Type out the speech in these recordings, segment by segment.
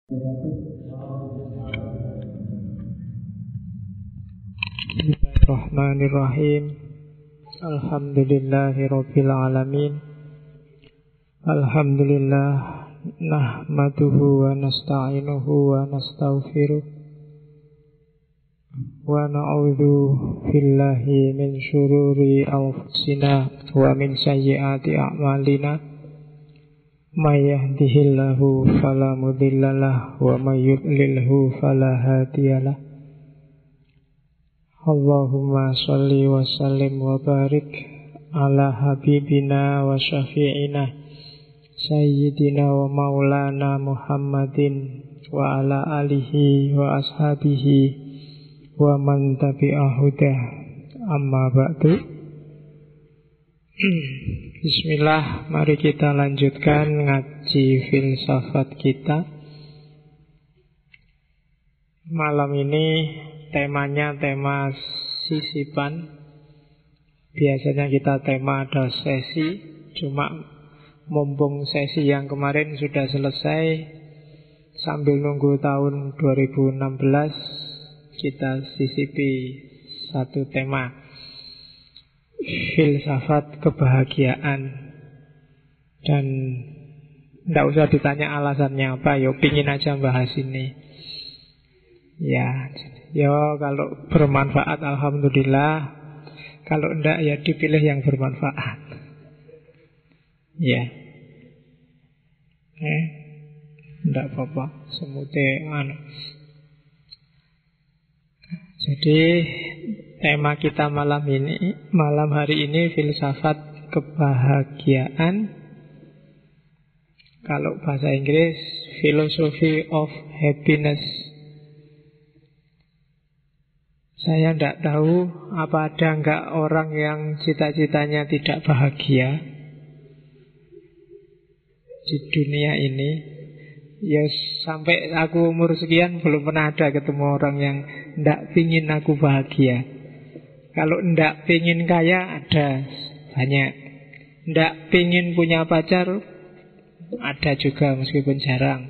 Bismillahirrahmanirrahim. Alhamdulillahirabbil alamin. Alhamdulillah nahmaduhu wa nasta'inuhu wa nastaghfiruh wa na'udzu billahi min syururi anfusina wa min sayyiati a'malina. May yahdihillahu fala mudhillalah wa may yudlilhu fala hadiyalah. Allahumma shalli wa sallim wa barik ala habibina wa syafi'ina sayyidina wa maulana Muhammadin wa ala alihi wa ashabihi wa man tabi'ahudah, amma ba'du. Bismillah, mari kita lanjutkan ngaji filsafat kita. Malam ini temanya tema sisipan. Biasanya kita tema ada sesi, cuma mumpung sesi yang kemarin sudah selesai, sambil nunggu tahun 2016 kita sisipi satu tema, filsafat kebahagiaan. Dan tidak usah ditanya alasannya apa, yo pingin aja bahas ini. Ya, kalau bermanfaat alhamdulillah, kalau enggak ya dipilih yang bermanfaat. Ya, enggak apa-apa, semute Jadi tema kita malam hari ini filsafat kebahagiaan. Kalau bahasa Inggris, philosophy of happiness. Saya tidak tahu apa ada enggak orang yang cita-citanya tidak bahagia di dunia ini. Ya sampai aku umur sekian belum pernah ada ketemu orang yang tidak pingin aku bahagia. Kalau tidak pingin kaya ada banyak. Tidak pingin punya pacar ada juga meskipun jarang.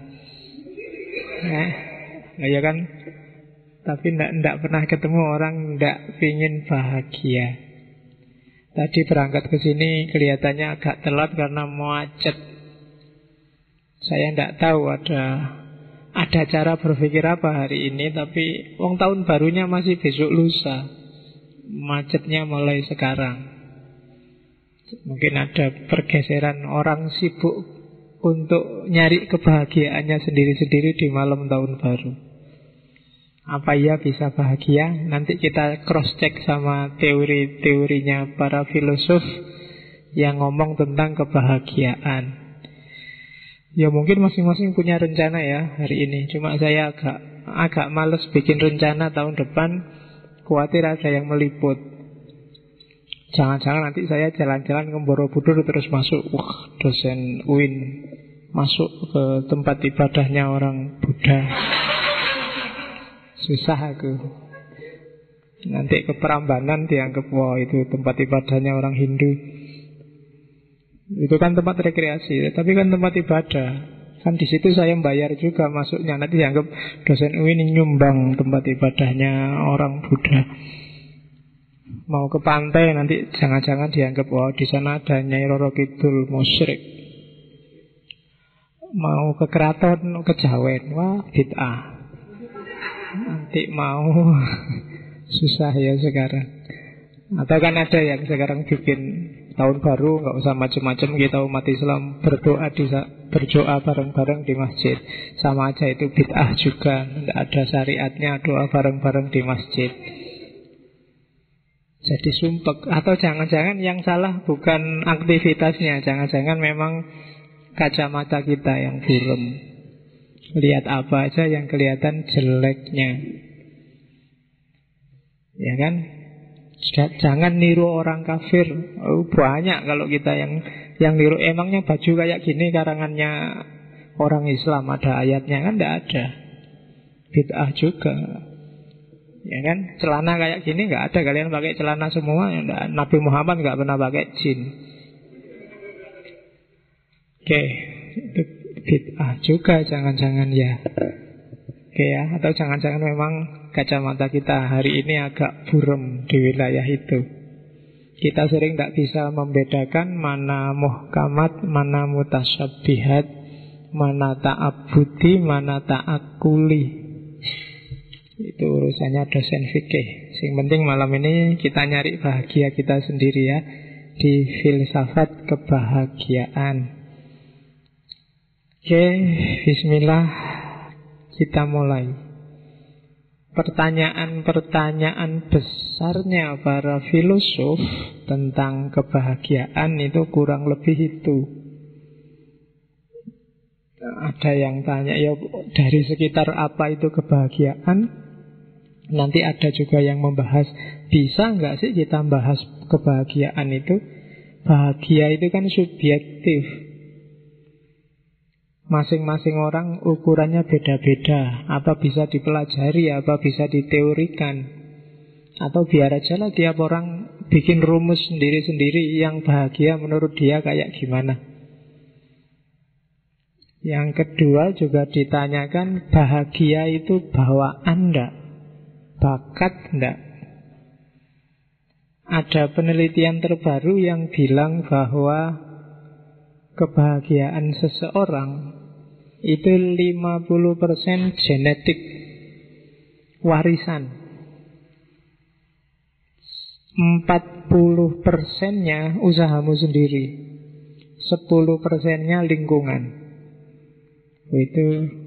Ya kan? Tapi tidak pernah ketemu orang tidak pingin bahagia. Tadi berangkat ke sini kelihatannya agak telat karena macet. Saya tidak tahu ada cara berpikir apa hari ini, tapi tahun barunya masih besok lusa. Macetnya mulai sekarang. Mungkin ada pergeseran, orang sibuk untuk nyari kebahagiaannya sendiri-sendiri di malam tahun baru. Apa iya bisa bahagia? Nanti kita cross check sama teori-teorinya para filosof yang ngomong tentang kebahagiaan. Ya mungkin masing-masing punya rencana ya hari ini. Cuma saya agak males bikin rencana tahun depan. Khawatir ada yang meliput. Jangan-jangan nanti saya jalan-jalan ke Borobudur terus masuk, wah dosen UIN masuk ke tempat ibadahnya orang Buddha. Susah aku. Nanti ke Prambanan dianggap wah itu tempat ibadahnya orang Hindu. Itu kan tempat rekreasi, tapi kan tempat ibadah. Kan di situ saya bayar juga masuknya. Nanti dianggap dosen UIN nyumbang tempat ibadahnya orang Buddha. Mau ke pantai nanti jangan-jangan dianggap wah di sana ada Nyai Roro Kidul musyrik. Mau ke keraton, ke Jawen, wah bid'ah. Nanti mau susah ya sekarang. Atau kan ada yang sekarang bikin tahun baru nggak usah macam-macam, kita umat Islam berdoa bareng-bareng di masjid. Sama aja itu bid'ah juga. Tidak ada syariatnya doa bareng-bareng di masjid. Jadi sumpek. Atau jangan-jangan yang salah bukan aktivitasnya, jangan-jangan memang kacamata kita yang buram. Lihat apa aja yang kelihatan jeleknya. Ya kan? Jangan niru orang kafir. Banyak kalau kita yang niru. Emangnya baju kayak gini karangannya orang Islam, ada ayatnya? Kan tidak ada. Bid'ah juga. Ya kan? Celana kayak gini nggak ada. Kalian pakai celana semua. Nabi Muhammad nggak pernah pakai jin. Oke, itu bid'ah juga jangan-jangan ya. Oke ya, atau jangan-jangan memang kacamata kita hari ini agak buram di wilayah itu. Kita sering tidak bisa membedakan mana muhkamat, mana mutasyabihat, mana ta'abudi, mana ta'akuli. Itu urusannya dosen fikih. Yang penting malam ini kita nyari bahagia kita sendiri ya, di filsafat kebahagiaan. Oke, bismillah, kita mulai. Pertanyaan-pertanyaan besarnya para filosof tentang kebahagiaan itu kurang lebih itu. Ada yang tanya, ya dari sekitar apa itu kebahagiaan? Nanti ada juga yang membahas, bisa nggak sih kita bahas kebahagiaan itu? Bahagia itu kan subjektif. Masing-masing orang ukurannya beda-beda. Apa bisa dipelajari, apa bisa diteorikan. Atau biar aja lah tiap orang bikin rumus sendiri-sendiri yang bahagia menurut dia kayak gimana. Yang kedua juga ditanyakan, bahagia itu bawaan enggak? Bakat enggak? Ada penelitian terbaru yang bilang bahwa kebahagiaan seseorang itu 50% genetik, warisan. 40%-nya usahamu sendiri, 10%-nya lingkungan. Itu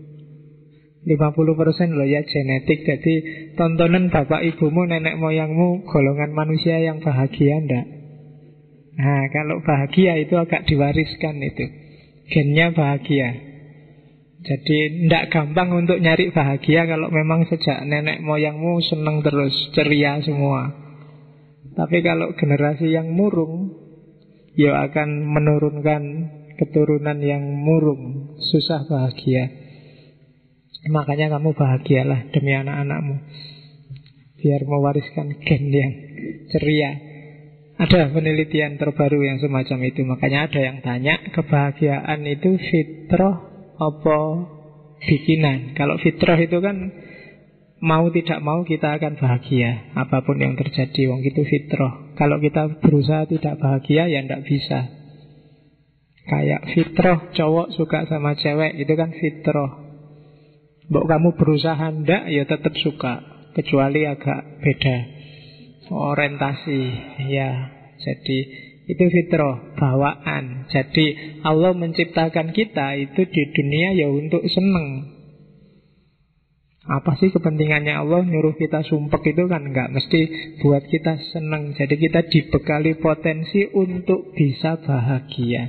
50% loh ya genetik. Jadi tontonan bapak ibumu, nenek moyangmu golongan manusia yang bahagia enggak? Nah, kalau bahagia itu agak diwariskan itu. Gennya bahagia. Jadi tidak gampang untuk nyari bahagia kalau memang sejak nenek moyangmu senang terus, ceria semua. Tapi kalau generasi yang murung, ya akan menurunkan keturunan yang murung, susah bahagia. Makanya kamu bahagialah demi anak-anakmu, biar mewariskan gen yang ceria. Ada penelitian terbaru yang semacam itu. Makanya ada yang tanya, kebahagiaan itu fitrah apa bikinan? Kalau fitrah itu kan mau tidak mau kita akan bahagia apapun yang terjadi, wong itu fitrah. Kalau kita berusaha tidak bahagia ya tidak bisa. Kayak fitrah cowok suka sama cewek, itu kan fitrah. Mbok kamu berusaha ndak ya tetap suka, kecuali agak beda orientasi ya. Jadi itu fitrah, bawaan. Jadi Allah menciptakan kita itu di dunia ya untuk seneng. Apa sih kepentingannya Allah nyuruh kita sumpek itu kan enggak, mesti buat kita seneng. Jadi kita dibekali potensi untuk bisa bahagia.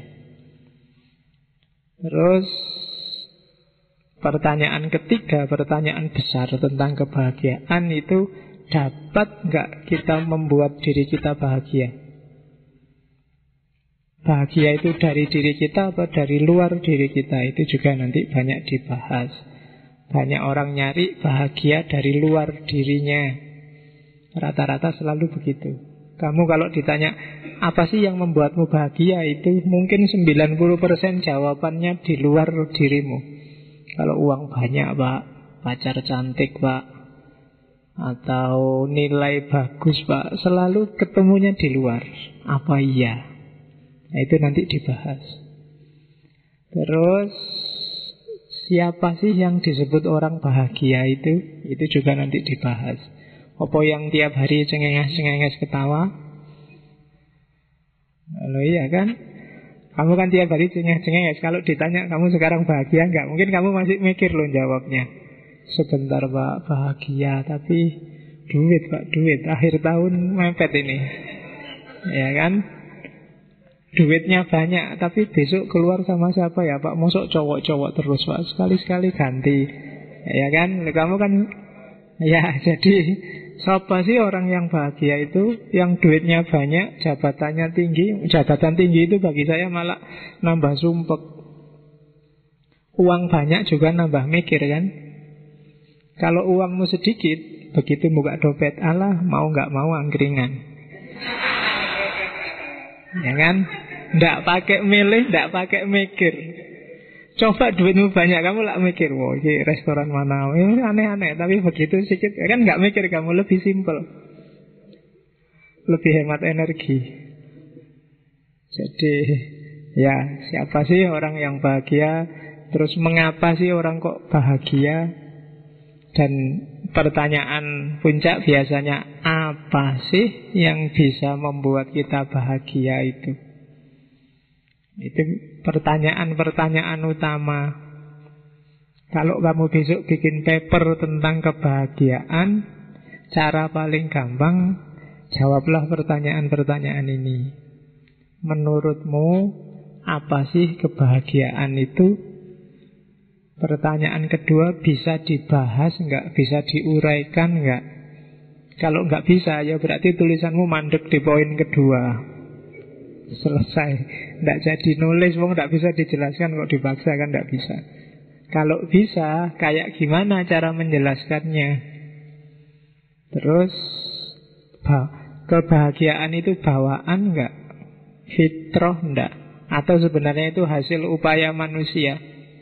Terus pertanyaan ketiga, pertanyaan besar tentang kebahagiaan itu, dapat nggak kita membuat diri kita bahagia? Bahagia itu dari diri kita apa dari luar diri kita? Itu juga nanti banyak dibahas. Banyak orang nyari bahagia dari luar dirinya. Rata-rata selalu begitu. Kamu kalau ditanya, apa sih yang membuatmu bahagia? Itu mungkin 90% jawabannya di luar dirimu. Kalau uang banyak pak, pacar cantik pak, atau nilai bagus pak, selalu ketemunya di luar. Apa iya? Nah, itu nanti dibahas. Terus siapa sih yang disebut orang bahagia itu? Itu juga nanti dibahas. Apa yang tiap hari cengenges-cengenges ketawa? Loh iya kan? Kamu kan tiap hari cengenges. Kalau ditanya kamu sekarang bahagia enggak? Mungkin kamu masih mikir loh jawabnya. Sebentar pak, bahagia. Tapi duit pak, duit. Akhir tahun mepet ini. Ya kan? Duitnya banyak, tapi besok keluar sama siapa ya pak? Mosok cowok-cowok terus pak, sekali-sekali ganti. Ya kan, kamu kan. Ya jadi siapa sih orang yang bahagia itu? Yang duitnya banyak, jabatannya tinggi. Jabatan tinggi itu bagi saya malah nambah sumpek. Uang banyak juga nambah mikir kan. Kalau uangmu sedikit, begitu buka dompet, alah mau gak mau angkringan. Ya kan? Nggak pakai milih, nggak pakai mikir. Coba duitmu banyak, kamu lah mikir, wah ini restoran mana, ini aneh-aneh. Tapi begitu sedikit, kan nggak mikir, kamu lebih simpel, lebih hemat energi. Jadi ya, siapa sih orang yang bahagia? Terus mengapa sih orang kok bahagia? Dan pertanyaan puncak biasanya, apa sih yang bisa membuat kita bahagia itu? Itu pertanyaan-pertanyaan utama. Kalau kamu besok bikin paper tentang kebahagiaan, cara paling gampang, jawablah pertanyaan-pertanyaan ini. Menurutmu, apa sih kebahagiaan itu? Pertanyaan kedua, bisa dibahas nggak? Bisa diuraikan nggak? Kalau nggak bisa, ya berarti tulisanmu mandek di poin kedua. Selesai. Nggak jadi nulis, wong nggak bisa dijelaskan kok dipaksa, kan nggak bisa. Kalau bisa, kayak gimana cara menjelaskannya? Terus, kebahagiaan itu bawaan nggak? Fitrah nggak? Atau sebenarnya itu hasil upaya manusia?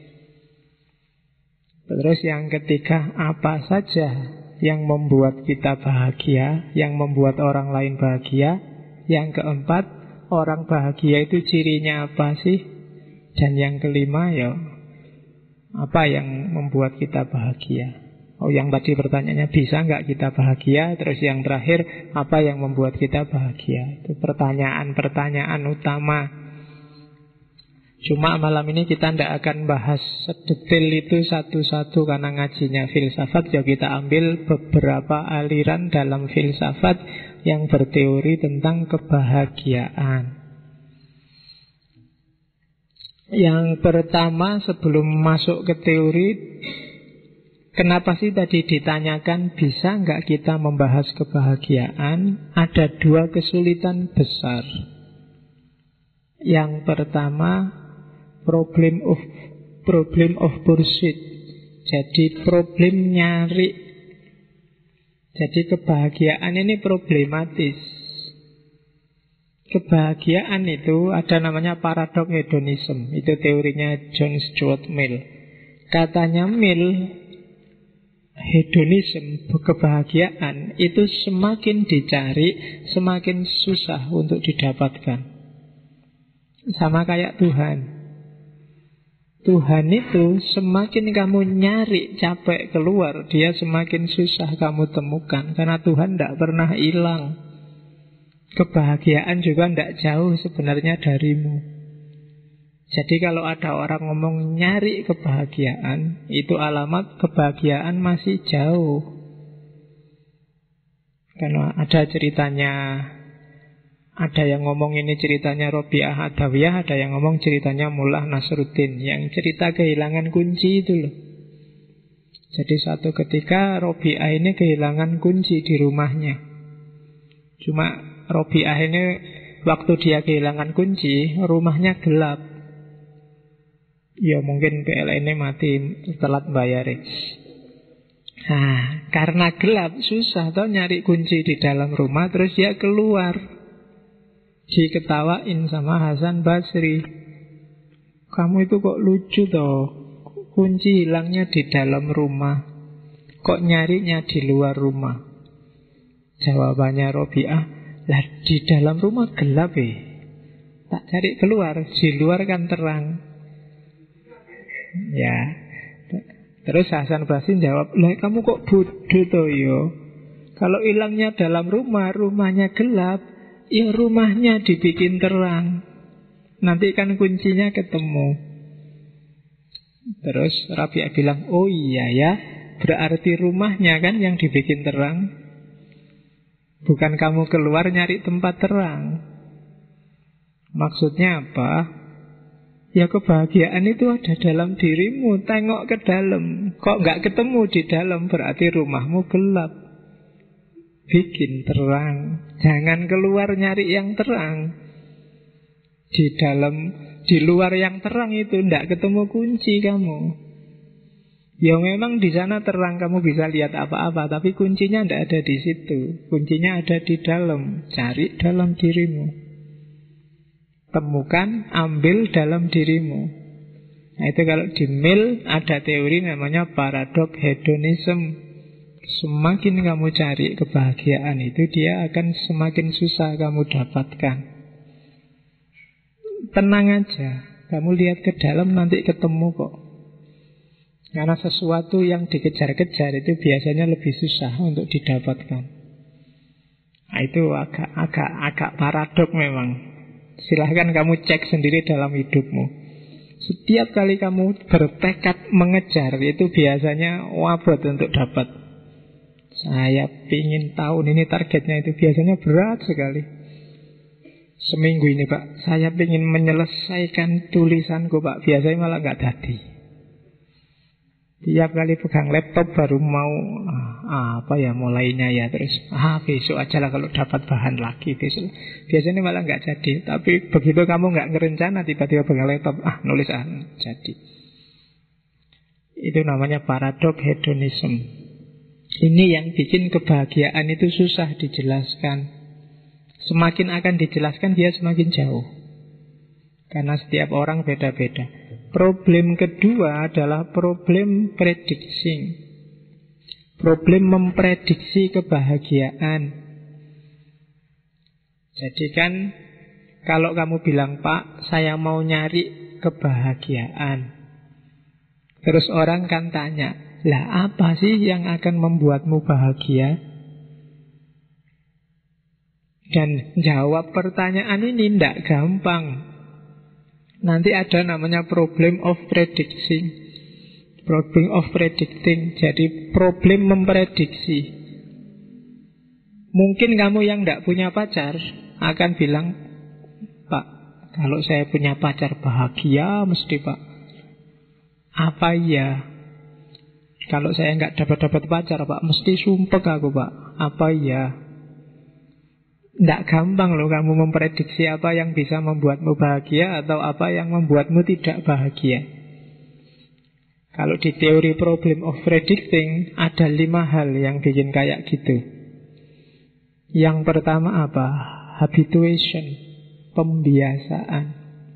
Terus yang ketiga, apa saja yang membuat kita bahagia, yang membuat orang lain bahagia? Yang keempat, orang bahagia itu cirinya apa sih? Dan yang kelima, ya apa yang membuat kita bahagia? Oh, yang tadi pertanyaannya, bisa nggak kita bahagia? Terus yang terakhir, apa yang membuat kita bahagia? Itu pertanyaan-pertanyaan utama. Cuma malam ini kita tidak akan bahas sedetail itu satu-satu, karena ngajinya filsafat. Ya kita ambil beberapa aliran dalam filsafat yang berteori tentang kebahagiaan. Yang pertama, sebelum masuk ke teori, kenapa sih tadi ditanyakan bisa nggak kita membahas kebahagiaan? Ada dua kesulitan besar. Yang pertama, problem of pursuit. Jadi problem nyari. Jadi kebahagiaan ini problematis. Kebahagiaan itu ada namanya paradox hedonism. Itu teorinya John Stuart Mill. Katanya Mill, hedonism, kebahagiaan itu semakin dicari, semakin susah untuk didapatkan. Sama kayak Tuhan. Tuhan itu semakin kamu nyari, capek keluar, dia semakin susah kamu temukan. Karena Tuhan tidak pernah hilang. Kebahagiaan juga tidak jauh sebenarnya darimu. Jadi kalau ada orang ngomong nyari kebahagiaan, itu alamat kebahagiaan masih jauh. Karena ada ceritanya, ada yang ngomong ini ceritanya Robiah Adawiyah, ada yang ngomong ceritanya Mullah Nasruddin, yang cerita kehilangan kunci itu loh. Jadi suatu ketika Robiah ini kehilangan kunci di rumahnya. Cuma Robiah ini waktu dia kehilangan kunci, rumahnya gelap. Ya mungkin PLN-nya mati, telat bayar. Nah, karena gelap susah toh nyari kunci di dalam rumah. Terus dia keluar, diketawain sama Hasan Basri. Kamu itu kok lucu toh, kunci hilangnya di dalam rumah, kok nyarinya di luar rumah? Jawabannya Robiah, lah di dalam rumah gelap tak cari keluar, di luar kan terang. Ya. Terus Hasan Basri jawab, lah kamu kok bodoh toh yo? Kalau hilangnya dalam rumah, rumahnya gelap, ya rumahnya dibikin terang. Nanti kan kuncinya ketemu. Terus Rabi'ah bilang, oh iya ya, berarti rumahnya kan yang dibikin terang. Bukan kamu keluar nyari tempat terang. Maksudnya apa? Ya kebahagiaan itu ada dalam dirimu. Tengok ke dalam. Kok nggak ketemu di dalam, berarti rumahmu gelap. Bikin terang. Jangan keluar nyari yang terang. Di dalam, di luar yang terang itu nggak ketemu kunci kamu. Ya memang di sana terang, kamu bisa lihat apa-apa, tapi kuncinya tidak ada di situ. Kuncinya ada di dalam. Cari dalam dirimu. Temukan, ambil dalam dirimu. Nah itu kalau di Mill ada teori namanya paradok hedonism. Semakin kamu cari kebahagiaan itu, dia akan semakin susah kamu dapatkan. Tenang aja, kamu lihat ke dalam nanti ketemu kok. Karena sesuatu yang dikejar-kejar itu biasanya lebih susah untuk didapatkan. Nah itu agak paradok memang. Silahkan kamu cek sendiri dalam hidupmu. Setiap kali kamu bertekad mengejar, itu biasanya wabot untuk dapat. Saya ingin tahun ini targetnya, itu biasanya berat sekali. Seminggu ini Pak, saya ingin menyelesaikan tulisanku Pak, biasanya malah nggak jadi. Tiap kali pegang laptop baru mau mulainya ya, terus besok aja lah kalau dapat bahan lagi besok. Biasanya malah nggak jadi. Tapi begitu kamu nggak ngerencana, tiba-tiba pegang laptop nulis jadi. Itu namanya paradok hedonism. Ini yang bikin kebahagiaan itu susah dijelaskan. Semakin akan dijelaskan dia semakin jauh. Karena setiap orang beda-beda. Problem kedua adalah problem predicting. Problem memprediksi kebahagiaan. Jadi kan kalau kamu bilang, Pak, saya mau nyari kebahagiaan. Terus orang kan tanya, lah apa sih yang akan membuatmu bahagia? Dan jawab pertanyaan ini tidak gampang. Nanti ada namanya problem of predicting. Problem of predicting. Jadi problem memprediksi. Mungkin kamu yang tidak punya pacar akan bilang, Pak, kalau saya punya pacar bahagia mesti Pak. Apa iya? Kalau saya nggak dapat pacar Pak, mesti sumpek aku Pak. Apa iya? Nggak gampang loh kamu memprediksi apa yang bisa membuatmu bahagia atau apa yang membuatmu tidak bahagia. Kalau di teori problem of predicting, ada 5 hal yang bikin kayak gitu. Yang pertama apa? Habituation, pembiasaan.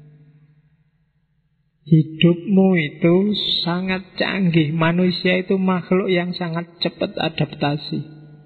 Hidupmu itu sangat canggih. Manusia itu makhluk yang sangat cepat adaptasi.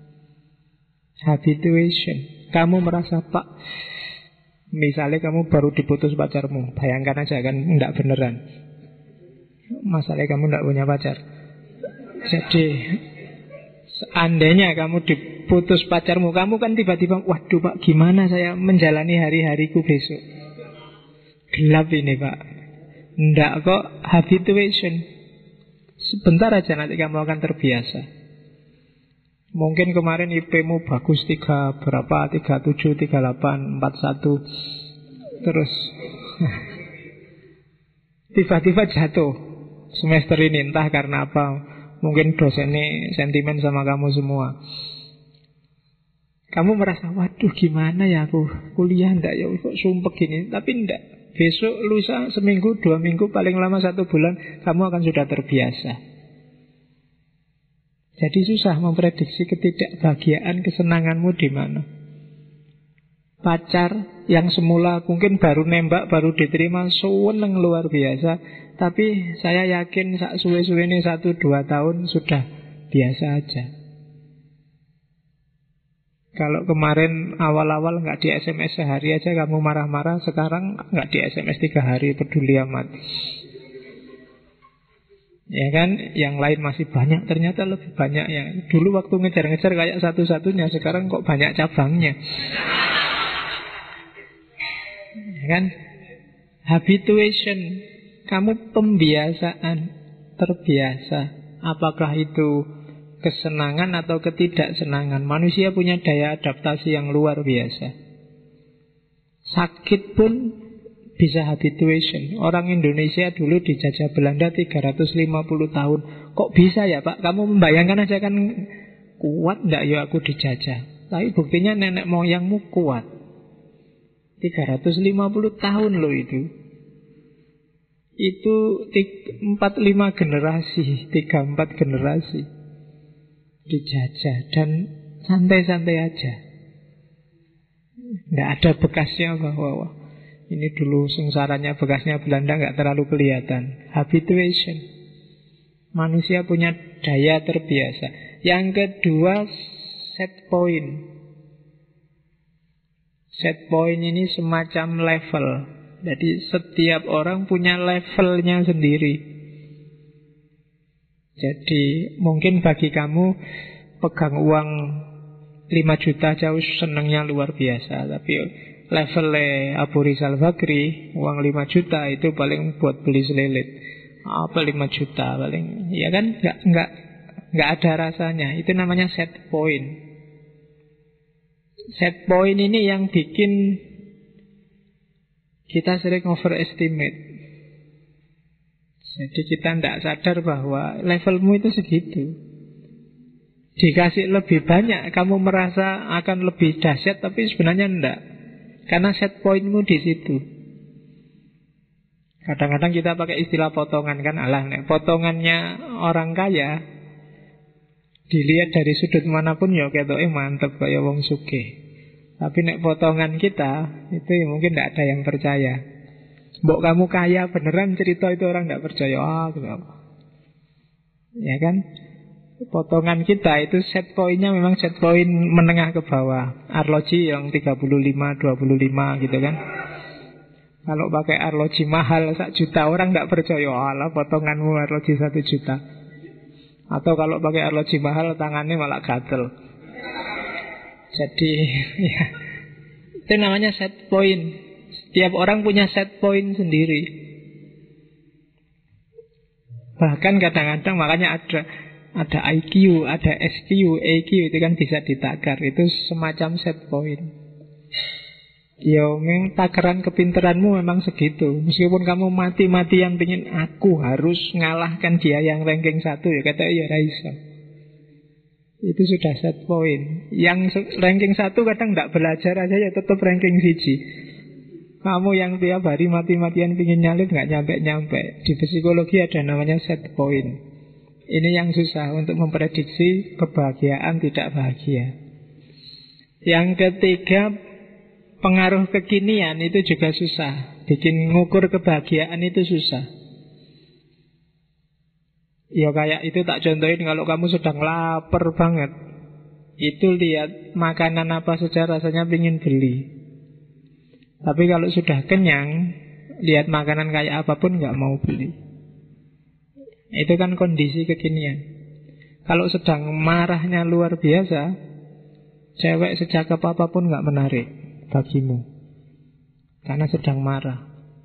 Habituation. Kamu merasa, Pak, misalnya kamu baru diputus pacarmu. Bayangkan aja kan, enggak beneran. Masalahnya kamu enggak punya pacar. Jadi seandainya kamu diputus pacarmu, kamu kan tiba-tiba, waduh Pak, gimana saya menjalani hari-hariku besok? Gelap ini Pak. Enggak kok, habituation. Sebentar aja nanti kamu akan terbiasa. Mungkin kemarin IP-mu bagus 37, 38, 41. Terus tiba-tiba jatuh semester ini, entah karena apa. Mungkin dosennya sentimen sama kamu semua. Kamu merasa, waduh gimana ya aku kuliah enggak ya, kok sumpek gini. Tapi enggak. Besok, lusa, seminggu, 2 minggu, paling lama 1 bulan, kamu akan sudah terbiasa. Jadi susah memprediksi ketidakbahagiaan, kesenanganmu di mana. Pacar yang semula mungkin baru nembak, baru diterima, seneng luar biasa. Tapi saya yakin sak suwe-suwe ini 1-2 tahun sudah biasa aja. Kalau kemarin awal-awal nggak di SMS sehari aja kamu marah-marah, sekarang nggak di SMS 3 hari, peduli amat. Ya kan, yang lain masih banyak, ternyata lebih banyak yang dulu waktu ngejar-ngejar kayak satu-satunya, sekarang kok banyak cabangnya. Ya kan? Habituation, kamu pembiasaan, terbiasa. Apakah itu kesenangan atau ketidaksenangan? Manusia punya daya adaptasi yang luar biasa. Sakit pun bisa habituation. Orang Indonesia dulu dijajah Belanda 350 tahun. Kok bisa ya Pak? Kamu membayangkan aja kan, kuat enggak ya aku dijajah? Tapi buktinya nenek moyangmu kuat. 350 tahun loh itu. Itu 4-5 generasi, 3-4 generasi dijajah. Dan santai-santai aja, nggak ada bekasnya bahwa Ini dulu sengsaranya bekasnya Belanda nggak terlalu kelihatan. Habituation. Manusia punya daya terbiasa. Yang kedua, set point. Set point ini semacam level. Jadi setiap orang punya levelnya sendiri. Jadi mungkin bagi kamu pegang uang 5 juta jauh senangnya luar biasa. Tapi levelnya Abu Rizal Bakri, uang 5 juta itu paling buat beli selilit. Apa 5 juta paling? Ya kan nggak ada rasanya. Itu namanya set point. Set point ini yang bikin kita sering overestimate. Jadi kita tidak sadar bahwa levelmu itu segitu. Dikasih lebih banyak, kamu merasa akan lebih dahsyat, tapi sebenarnya enggak. Karena set pointmu di situ. Kadang-kadang kita pakai istilah potongan kan, potongannya orang kaya dilihat dari sudut manapun ya ketoke mantep kayak wong sugih. Tapi nek potongan kita itu ya mungkin tidak ada yang percaya. Mbok kamu kaya beneran cerita itu orang tidak percaya. Kenapa? Ya kan? Potongan kita itu set pointnya memang set point menengah ke bawah. Arloji yang 35, 25 gitu kan. Kalau pakai arloji mahal 1 juta orang tidak percaya. Alah potonganmu arloji 1 juta. Atau kalau pakai arloji mahal tangannya malah gatel. Jadi ya, itu namanya set point. Setiap orang punya set point sendiri. Bahkan kadang-kadang makanya ada IQ, ada SQ, EQ itu kan bisa ditakar. Itu semacam set point. Ya memang takaran kepinteranmu memang segitu. Meskipun kamu mati-matian pengen aku harus ngalahkan dia yang ranking 1, ya kata ya Raisa. Itu sudah set point. Yang ranking 1 kadang tidak belajar aja ya tetap ranking 1. Kamu yang tiap hari mati-matian pingin nyalip nggak nyampe-nyampe. Di psikologi ada namanya set point. Ini yang susah untuk memprediksi kebahagiaan tidak bahagia. Yang ketiga, pengaruh kekinian itu juga susah. Bikin ngukur kebahagiaan itu susah. Ya kayak itu tak contohin, kalau kamu sedang lapar banget, itu lihat makanan apa saja rasanya pingin beli. Tapi kalau sudah kenyang, lihat makanan kayak apapun nggak mau beli. Itu kan kondisi kekinian. Kalau sedang marahnya luar biasa, cewek secakap apapun nggak menarik bagimu, karena sedang marah.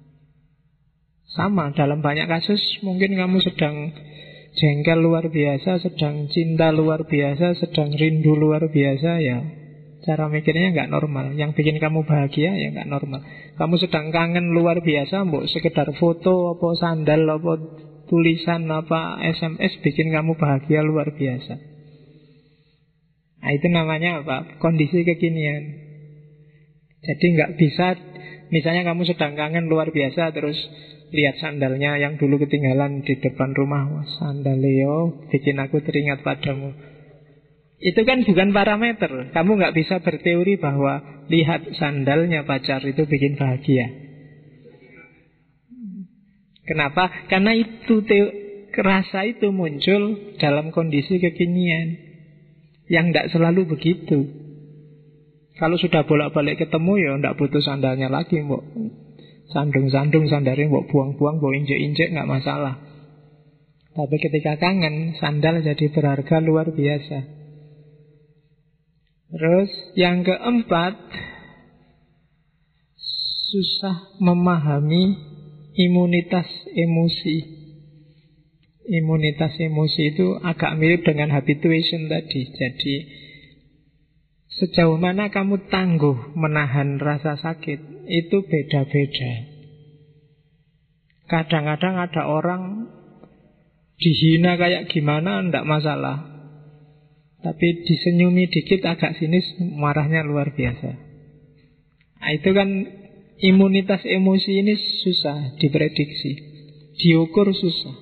Sama dalam banyak kasus, mungkin kamu sedang jengkel luar biasa, sedang cinta luar biasa, sedang rindu luar biasa, ya cara mikirnya nggak normal. Yang bikin kamu bahagia ya nggak normal. Kamu sedang kangen luar biasa, mbok sekedar foto, apa sandal, apa tulisan, apa SMS bikin kamu bahagia luar biasa. Nah itu namanya apa? Kondisi kekinian. Jadi nggak bisa, misalnya kamu sedang kangen luar biasa, terus lihat sandalnya yang dulu ketinggalan di depan rumah. Wah, sandal Leo bikin aku teringat padamu. Itu kan bukan parameter. Kamu nggak bisa berteori bahwa lihat sandalnya pacar itu bikin bahagia. Kenapa? Karena itu rasa itu muncul dalam kondisi kekinian yang tidak selalu begitu. Kalau sudah bolak-balik ketemu ya tidak butuh sandalnya lagi, mbok sandung-sandung sandalnya, mbok buang-buang, mbok injek-injek, nggak masalah. Tapi ketika kangen, sandal jadi berharga luar biasa. Terus yang keempat, susah memahami imunitas emosi. Imunitas emosi itu agak mirip dengan habituation tadi. Jadi sejauh mana kamu tangguh menahan rasa sakit itu beda-beda. Kadang-kadang ada orang dihina kayak gimana tidak masalah, tapi disenyumi dikit agak sinis marahnya luar biasa. Nah, itu kan imunitas emosi ini susah diprediksi, diukur susah.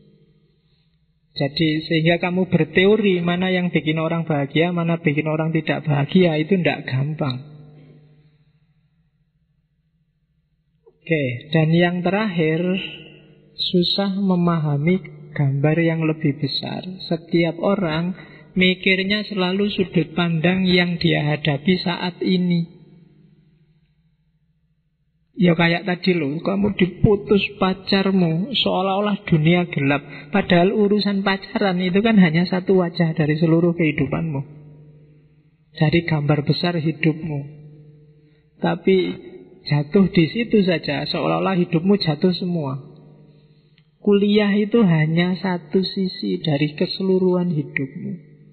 Jadi sehingga kamu berteori mana yang bikin orang bahagia, mana bikin orang tidak bahagia, itu tidak gampang. Oke, dan yang terakhir, susah memahami gambar yang lebih besar. Setiap orang mikirnya selalu sudut pandang yang dia hadapi saat ini. Ya kayak tadi loh, kamu diputus pacarmu, seolah-olah dunia gelap. Padahal urusan pacaran itu kan hanya satu wajah dari seluruh kehidupanmu, dari gambar besar hidupmu. Tapi jatuh di situ saja, seolah-olah hidupmu jatuh semua. Kuliah itu hanya satu sisi dari keseluruhan hidupmu.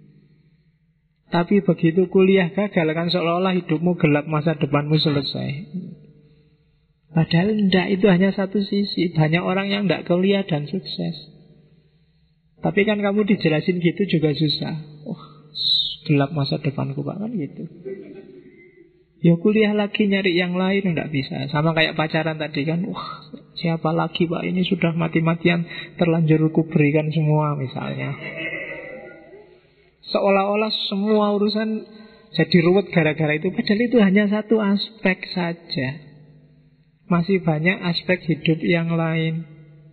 Tapi begitu kuliah gagal, kan seolah-olah hidupmu gelap, masa depanmu selesai. Padahal tidak, itu hanya satu sisi. Banyak orang yang tidak kuliah dan sukses. Tapi kan kamu dijelasin gitu juga susah. Oh, gelap masa depanku Pak, kan gitu. Ya kuliah lagi nyari yang lain, tidak bisa. Sama kayak pacaran tadi kan. Wah, siapa lagi Pak, ini sudah mati-matian, terlanjur ku berikan semua misalnya. Seolah-olah semua urusan jadi ruwet gara-gara itu. Padahal itu hanya satu aspek saja. Masih banyak aspek hidup yang lain.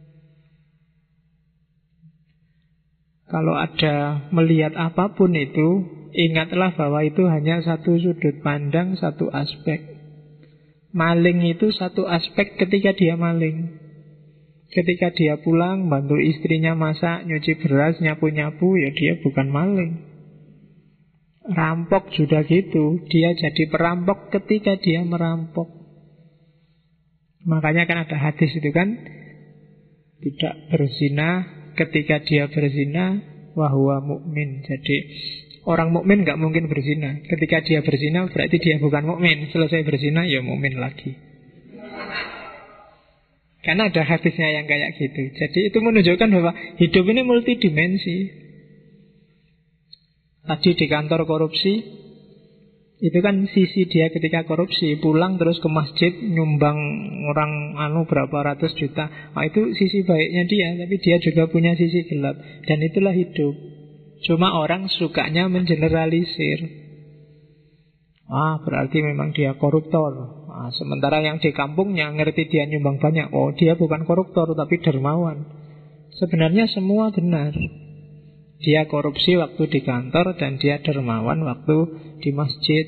Kalau ada melihat apapun itu, ingatlah bahwa itu hanya satu sudut pandang, satu aspek. Maling itu satu aspek ketika dia maling. Ketika dia pulang, bantu istrinya masak, nyuci beras, nyapu-nyapu, ya dia bukan maling. Rampok juga gitu, dia jadi perampok ketika dia merampok. Makanya kan ada hadis itu kan, tidak berzina ketika dia berzina wahwa mukmin. Jadi orang mukmin nggak mungkin berzina. Ketika dia berzina berarti dia bukan mukmin. Selesai berzina ya mukmin lagi. Karena ada hadisnya yang kayak gitu. Jadi itu menunjukkan bahwa hidup ini multidimensi. Tadi di kantor korupsi, itu kan sisi dia ketika korupsi, pulang terus ke masjid nyumbang orang berapa ratus juta. Nah, itu sisi baiknya dia, tapi dia juga punya sisi gelap. Dan itulah hidup. Cuma orang sukanya mengeneralisir. Berarti memang dia koruptor. Sementara yang di kampungnya ngerti dia nyumbang banyak. Oh, dia bukan koruptor tapi dermawan. Sebenarnya semua benar. Dia korupsi waktu di kantor dan dia dermawan waktu di masjid.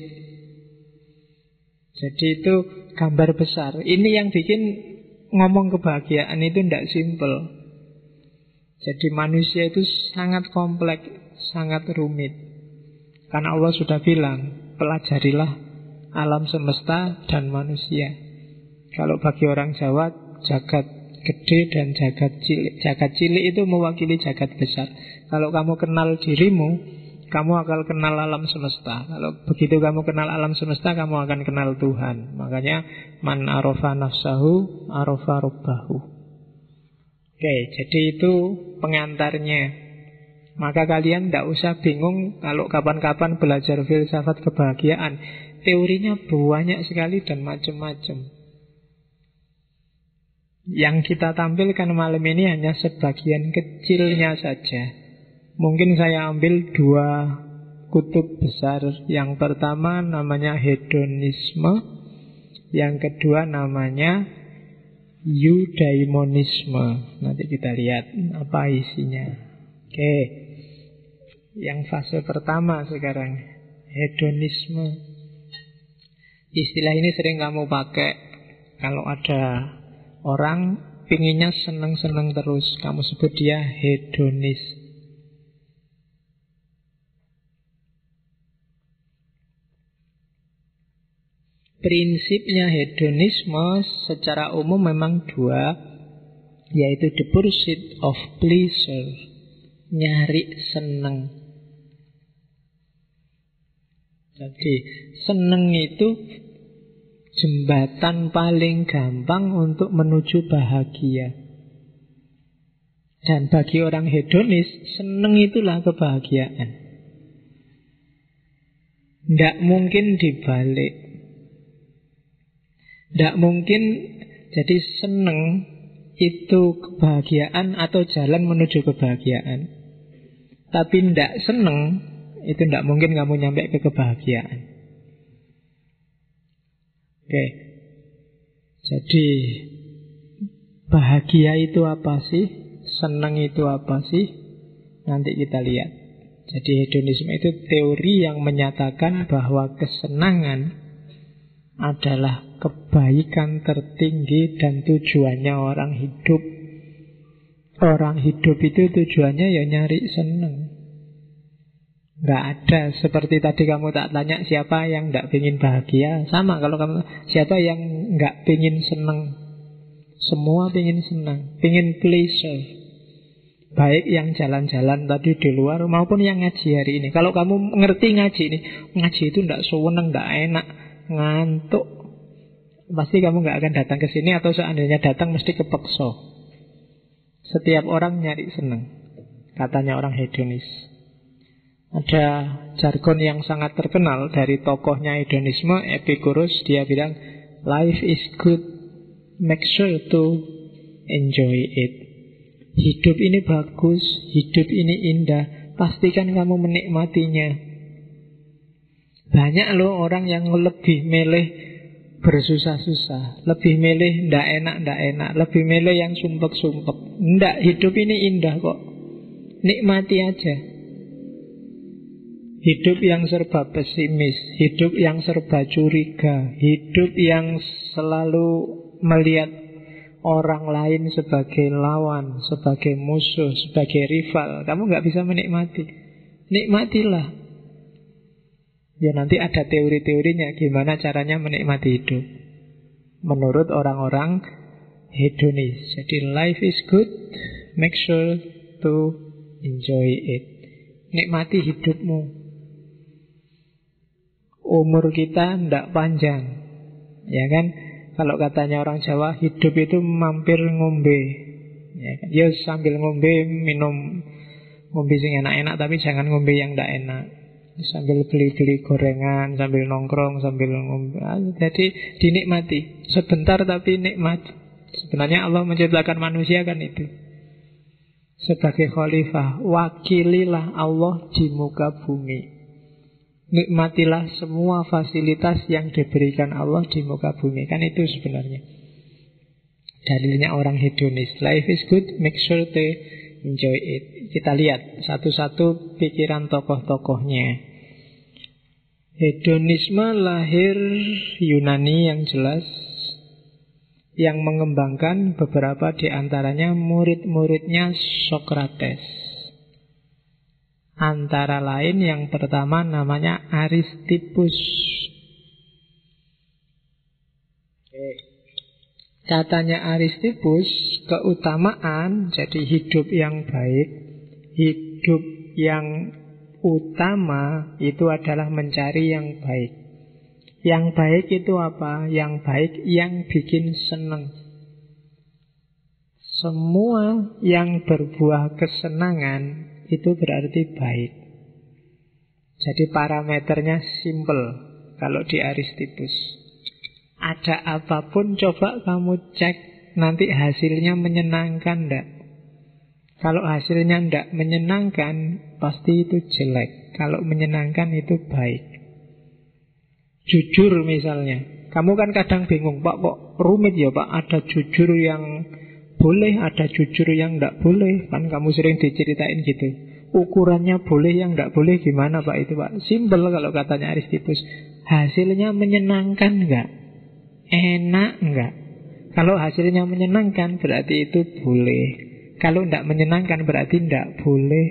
Jadi itu gambar besar. Ini yang bikin ngomong kebahagiaan itu tidak simple. Jadi manusia itu sangat kompleks, sangat rumit. Karena Allah sudah bilang, pelajarilah alam semesta dan manusia. Kalau bagi orang Jawa, jagat gede dan jagat cilik. Jagat cilik itu mewakili jagat besar. Kalau kamu kenal dirimu, kamu akan kenal alam semesta. Kalau begitu kamu kenal alam semesta, kamu akan kenal Tuhan. Makanya man arofa nafsahu arofa robbahu. Oke, jadi itu pengantarnya. Maka kalian tidak usah bingung kalau kapan-kapan belajar filsafat kebahagiaan. Teorinya banyak sekali dan macam-macam. Yang kita tampilkan malam ini hanya sebagian kecilnya saja. Mungkin saya ambil dua kutub besar. Yang pertama namanya hedonisme, yang kedua namanya eudaimonisme. Nanti kita lihat apa isinya. Oke, yang fase pertama sekarang, hedonisme. Istilah ini sering kamu pakai kalau ada orang pinginnya seneng-seneng terus, kamu sebut dia hedonis. Prinsipnya hedonisme secara umum memang dua, yaitu the pursuit of pleasure, nyari seneng. Jadi seneng itu jembatan paling gampang untuk menuju bahagia. Dan bagi orang hedonis, seneng itulah kebahagiaan. Tidak mungkin dibalik. Tidak mungkin jadi seneng itu kebahagiaan atau jalan menuju kebahagiaan. Tapi tidak seneng itu tidak mungkin kamu nyampe ke kebahagiaan. Oke. Jadi bahagia itu apa sih? Senang itu apa sih? Nanti kita lihat. Jadi hedonisme itu teori yang menyatakan bahwa kesenangan adalah kebaikan tertinggi dan tujuannya orang hidup. Orang hidup itu tujuannya ya nyari senang. Nggak ada seperti tadi kamu tak tanya siapa yang nggak pengen bahagia. Sama kalau kamu siapa yang nggak pengen senang. Semua pengen senang, pengen pleasure. Baik yang jalan-jalan tadi di luar maupun yang ngaji hari ini. Kalau kamu ngerti ngaji ini, ngaji itu nggak sewenang, nggak enak, ngantuk, pasti kamu nggak akan datang ke sini, atau seandainya datang mesti kepeksa. Setiap orang nyari senang, katanya orang hedonis. Ada jargon yang sangat terkenal dari tokohnya hedonisme, Epicurus. Dia bilang, life is good, make sure to enjoy it. Hidup ini bagus, hidup ini indah, pastikan kamu menikmatinya. Banyak loh orang yang lebih milih bersusah-susah, lebih milih ndak enak, lebih milih yang sumpek-sumpek. Ndak, hidup ini indah kok, nikmati aja. Hidup yang serba pesimis, hidup yang serba curiga, hidup yang selalu melihat orang lain sebagai lawan, sebagai musuh, sebagai rival, kamu nggak bisa menikmati. Nikmatilah. Ya nanti ada teori-teorinya gimana caranya menikmati hidup menurut orang-orang hedonis. Jadi life is good, make sure to enjoy it. Nikmati hidupmu. Umur kita ndak panjang, ya kan? Kalau katanya orang Jawa, hidup itu mampir ngombe, ya kan? Ya sambil ngombe, minum ngombe sing enak-enak, tapi jangan ngombe yang ndak enak. Sambil beli-beli gorengan, sambil nongkrong, sambil ngombe. Jadi dinikmati sebentar, tapi nikmat. Sebenarnya Allah menciptakan manusia kan itu sebagai khalifah. Wakililah Allah di muka bumi. Nikmatilah semua fasilitas yang diberikan Allah di muka bumi. Kan itu sebenarnya dalilnya orang hedonis. Life is good, make sure to enjoy it. Kita lihat satu-satu pikiran tokoh-tokohnya. Hedonisme lahir Yunani yang jelas, yang mengembangkan beberapa di antaranya murid-muridnya Sokrates. Antara lain yang pertama namanya Aristippus. Katanya Aristippus, keutamaan jadi hidup yang baik, hidup yang utama itu adalah mencari yang baik. Yang baik itu apa? Yang baik yang bikin senang. Semua yang berbuah kesenangan itu berarti baik. Jadi parameternya simple kalau di Aristippus. Ada apapun coba kamu cek, nanti hasilnya menyenangkan enggak? Kalau hasilnya enggak menyenangkan, pasti itu jelek. Kalau menyenangkan itu baik. Jujur misalnya, kamu kan kadang bingung, Pak kok rumit ya Pak, ada jujur yang boleh, ada jujur yang enggak boleh. Kan kamu sering diceritain gitu. Ukurannya boleh, yang enggak boleh gimana Pak itu Pak? Simpel kalau katanya Aristippus. Hasilnya menyenangkan enggak? Enak enggak? Kalau hasilnya menyenangkan berarti itu boleh. Kalau enggak menyenangkan berarti enggak boleh.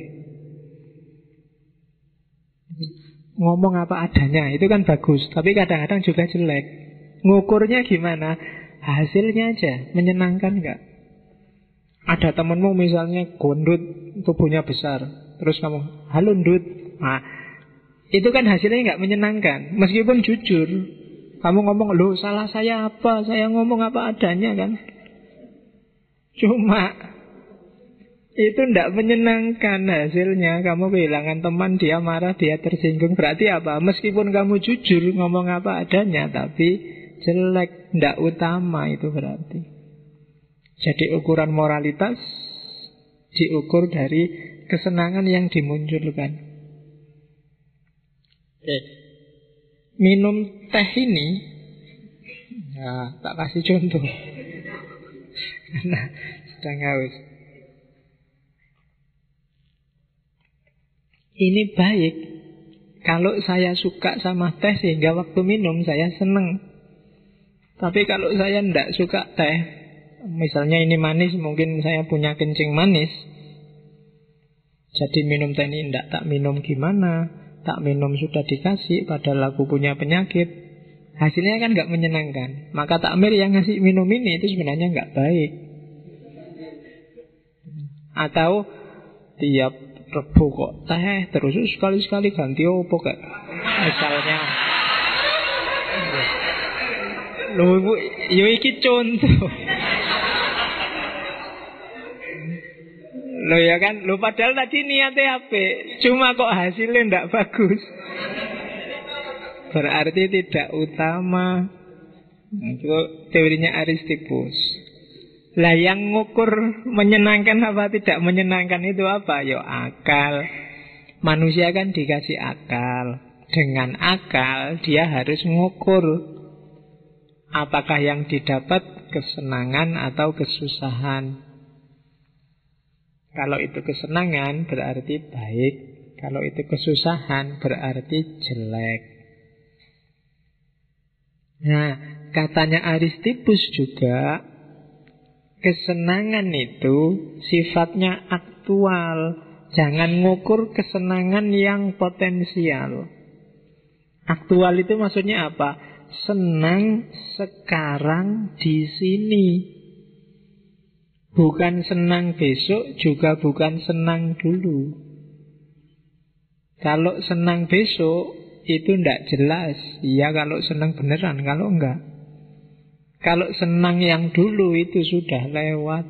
Ngomong apa adanya itu kan bagus, tapi kadang-kadang juga jelek. Ngukurnya gimana? Hasilnya aja, menyenangkan enggak? Ada temenmu misalnya gondut, tubuhnya besar, terus kamu, halo ndut. Nah, itu kan hasilnya nggak menyenangkan. Meskipun jujur, kamu ngomong, loh salah saya apa? Saya ngomong apa adanya kan. Cuma itu nggak menyenangkan hasilnya. Kamu kehilangan teman, dia marah, dia tersinggung. Berarti apa? Meskipun kamu jujur ngomong apa adanya, tapi jelek, nggak utama itu berarti. Jadi ukuran moralitas diukur dari kesenangan yang dimunculkan. Minum teh ini Nah, tak kasih contoh. Karena sedang haus. Ini baik. Kalau saya suka sama teh sehingga waktu minum saya seneng. Tapi kalau saya tidak suka teh, misalnya ini manis, mungkin saya punya kencing manis, jadi minum teh ini tidak tak minum gimana, tak minum sudah dikasih, padahal aku punya penyakit. Hasilnya kan nggak menyenangkan. Maka takmir yang ngasih minum ini itu sebenarnya nggak baik. Atau tiap Rebo kok teh terus sekali-sekali ganti opo kayak misalnya. Loh ibu, yo iki contoh. Loh ya kan, loh padahal tadi niatnya apa? Cuma kok hasilnya ndak bagus. Berarti tidak utama. Itu teorinya Aristippus. Lah yang ngukur menyenangkan apa tidak menyenangkan itu apa? Ya akal. Manusia kan dikasih akal. Dengan akal dia harus ngukur apakah yang didapat kesenangan atau kesusahan. Kalau itu kesenangan berarti baik. Kalau itu kesusahan berarti jelek. Nah, katanya Aristippus juga, kesenangan itu sifatnya aktual. Jangan ngukur kesenangan yang potensial. Aktual itu maksudnya apa? Senang sekarang di sini. Bukan senang besok, juga bukan senang dulu. Kalau senang besok itu tidak jelas. Iya kalau senang beneran, kalau enggak. Kalau senang yang dulu itu sudah lewat.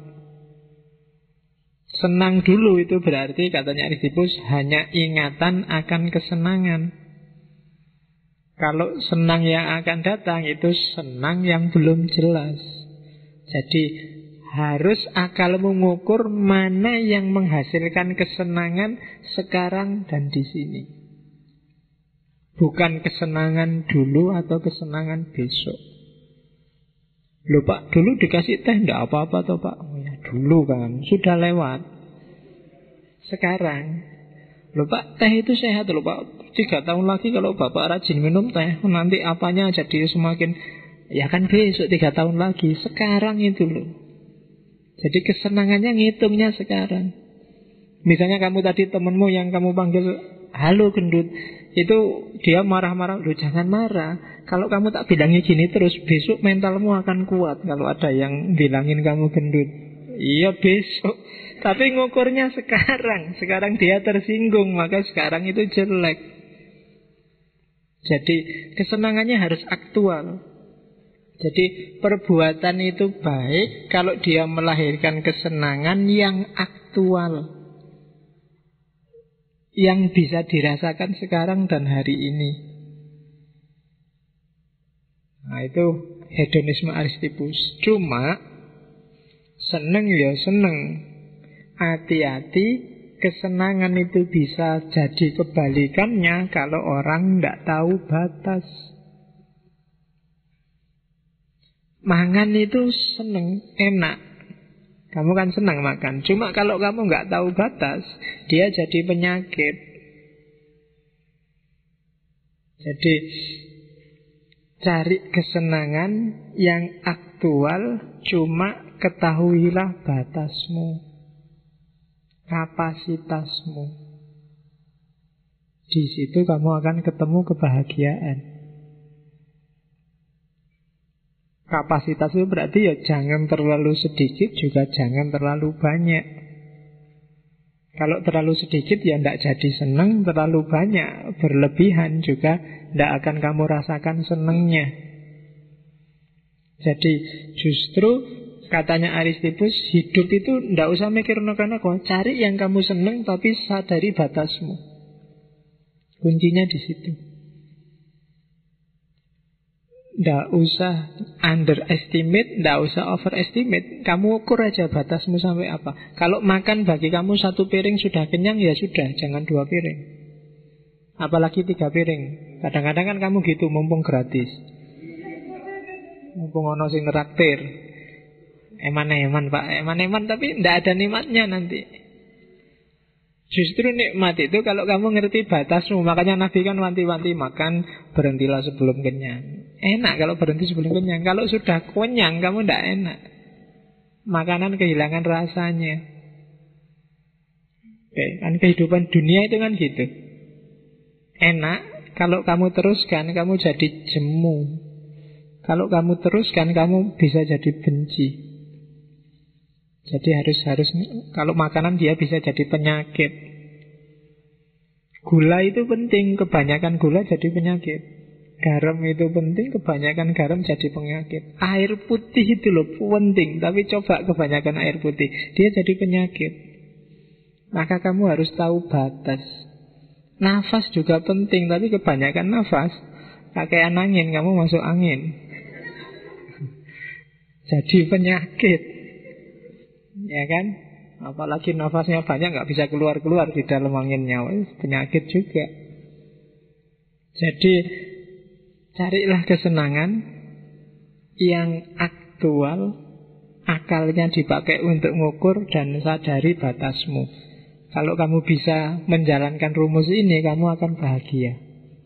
Senang dulu itu berarti katanya Aristippus hanya ingatan akan kesenangan. Kalau senang yang akan datang itu senang yang belum jelas. Jadi harus akal mengukur mana yang menghasilkan kesenangan sekarang dan di sini. Bukan kesenangan dulu atau kesenangan besok. Loh Pak, dulu dikasih teh enggak apa-apa toh Pak. Oh ya dulu kan, sudah lewat. Sekarang loh Pak, teh itu sehat loh Pak. 3 tahun lagi kalau Bapak rajin minum teh, nanti apanya jadi semakin. Ya kan besok 3 tahun lagi. Sekarang itu loh. Jadi kesenangannya ngitungnya sekarang. Misalnya kamu tadi temenmu yang kamu panggil halo gendut, itu dia marah-marah. Loh jangan marah. Kalau kamu tak bilangnya gini terus, besok mentalmu akan kuat. Kalau ada yang bilangin kamu gendut, iya besok. Tapi ngukurnya sekarang. Sekarang dia tersinggung, maka sekarang itu jelek. Jadi kesenangannya harus aktual. Jadi perbuatan itu baik kalau dia melahirkan kesenangan yang aktual, yang bisa dirasakan sekarang dan hari ini. Nah itu hedonisme Aristippus. Cuma seneng ya seneng, hati-hati, kesenangan itu bisa jadi kebalikannya kalau orang tidak tahu batas. Mangan itu seneng, enak. Kamu kan senang makan. Cuma kalau kamu nggak tahu batas, dia jadi penyakit. Jadi cari kesenangan yang aktual, cuma ketahuilah batasmu, kapasitasmu. Di situ kamu akan ketemu kebahagiaan. Kapasitas itu berarti ya jangan terlalu sedikit, juga jangan terlalu banyak. Kalau terlalu sedikit ya tidak jadi senang, terlalu banyak berlebihan juga tidak akan kamu rasakan senangnya. Jadi justru katanya Aristippus, hidup itu tidak usah mikir neko-neko, cari yang kamu senang tapi sadari batasmu. Kuncinya di situ. Tidak usah underestimate, tidak usah overestimate. Kamu ukur aja batasmu sampai apa. Kalau makan bagi kamu 1 piring sudah kenyang, ya sudah, jangan 2 piring. Apalagi 3 piring. Kadang-kadang kan kamu gitu, mumpung gratis. mumpung ono sing neraktir. Eman-eman Pak, eman-eman tapi tidak ada nikmatnya nanti. Justru nikmat itu kalau kamu ngerti batasmu. Makanya Nabi kan wanti-wanti makan, berhentilah sebelum kenyang. Enak kalau berhenti sebelum kenyang. Kalau sudah kenyang kamu tidak enak. Makanan kehilangan rasanya. Oke, kan kehidupan dunia itu kan gitu. Enak, kalau kamu teruskan kamu jadi jemu. Kalau kamu teruskan kamu bisa jadi benci. Jadi harus kalau makanan dia bisa jadi penyakit. Gula itu penting, kebanyakan gula jadi penyakit. Garam itu penting, kebanyakan garam jadi penyakit. Air putih itu loh penting, tapi coba kebanyakan air putih, dia jadi penyakit. Maka kamu harus tahu batas. Nafas juga penting, tapi kebanyakan nafas, pakaian angin, kamu masuk angin. Jadi penyakit. Ya kan? Apalagi nafasnya banyak nggak bisa keluar-keluar di dalam anginnya, penyakit juga. Jadi carilah kesenangan yang aktual, akalnya dipakai untuk mengukur dan sadari batasmu. Kalau kamu bisa menjalankan rumus ini, kamu akan bahagia.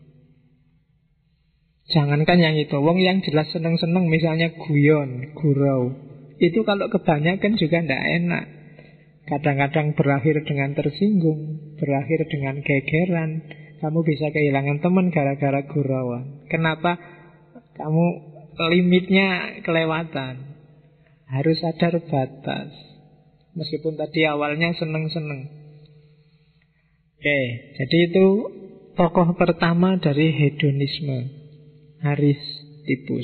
Jangankan yang itu, wong yang jelas seneng-seneng, misalnya guyon, gurau, itu kalau kebanyakan juga tidak enak. Kadang-kadang berakhir dengan tersinggung, berakhir dengan gegeran. Kamu bisa kehilangan teman gara-gara gurauan. Kenapa? Kamu limitnya kelewatan. Harus sadar batas. Meskipun tadi awalnya seneng-seneng. Oke, jadi itu tokoh pertama dari hedonisme, Aristippus.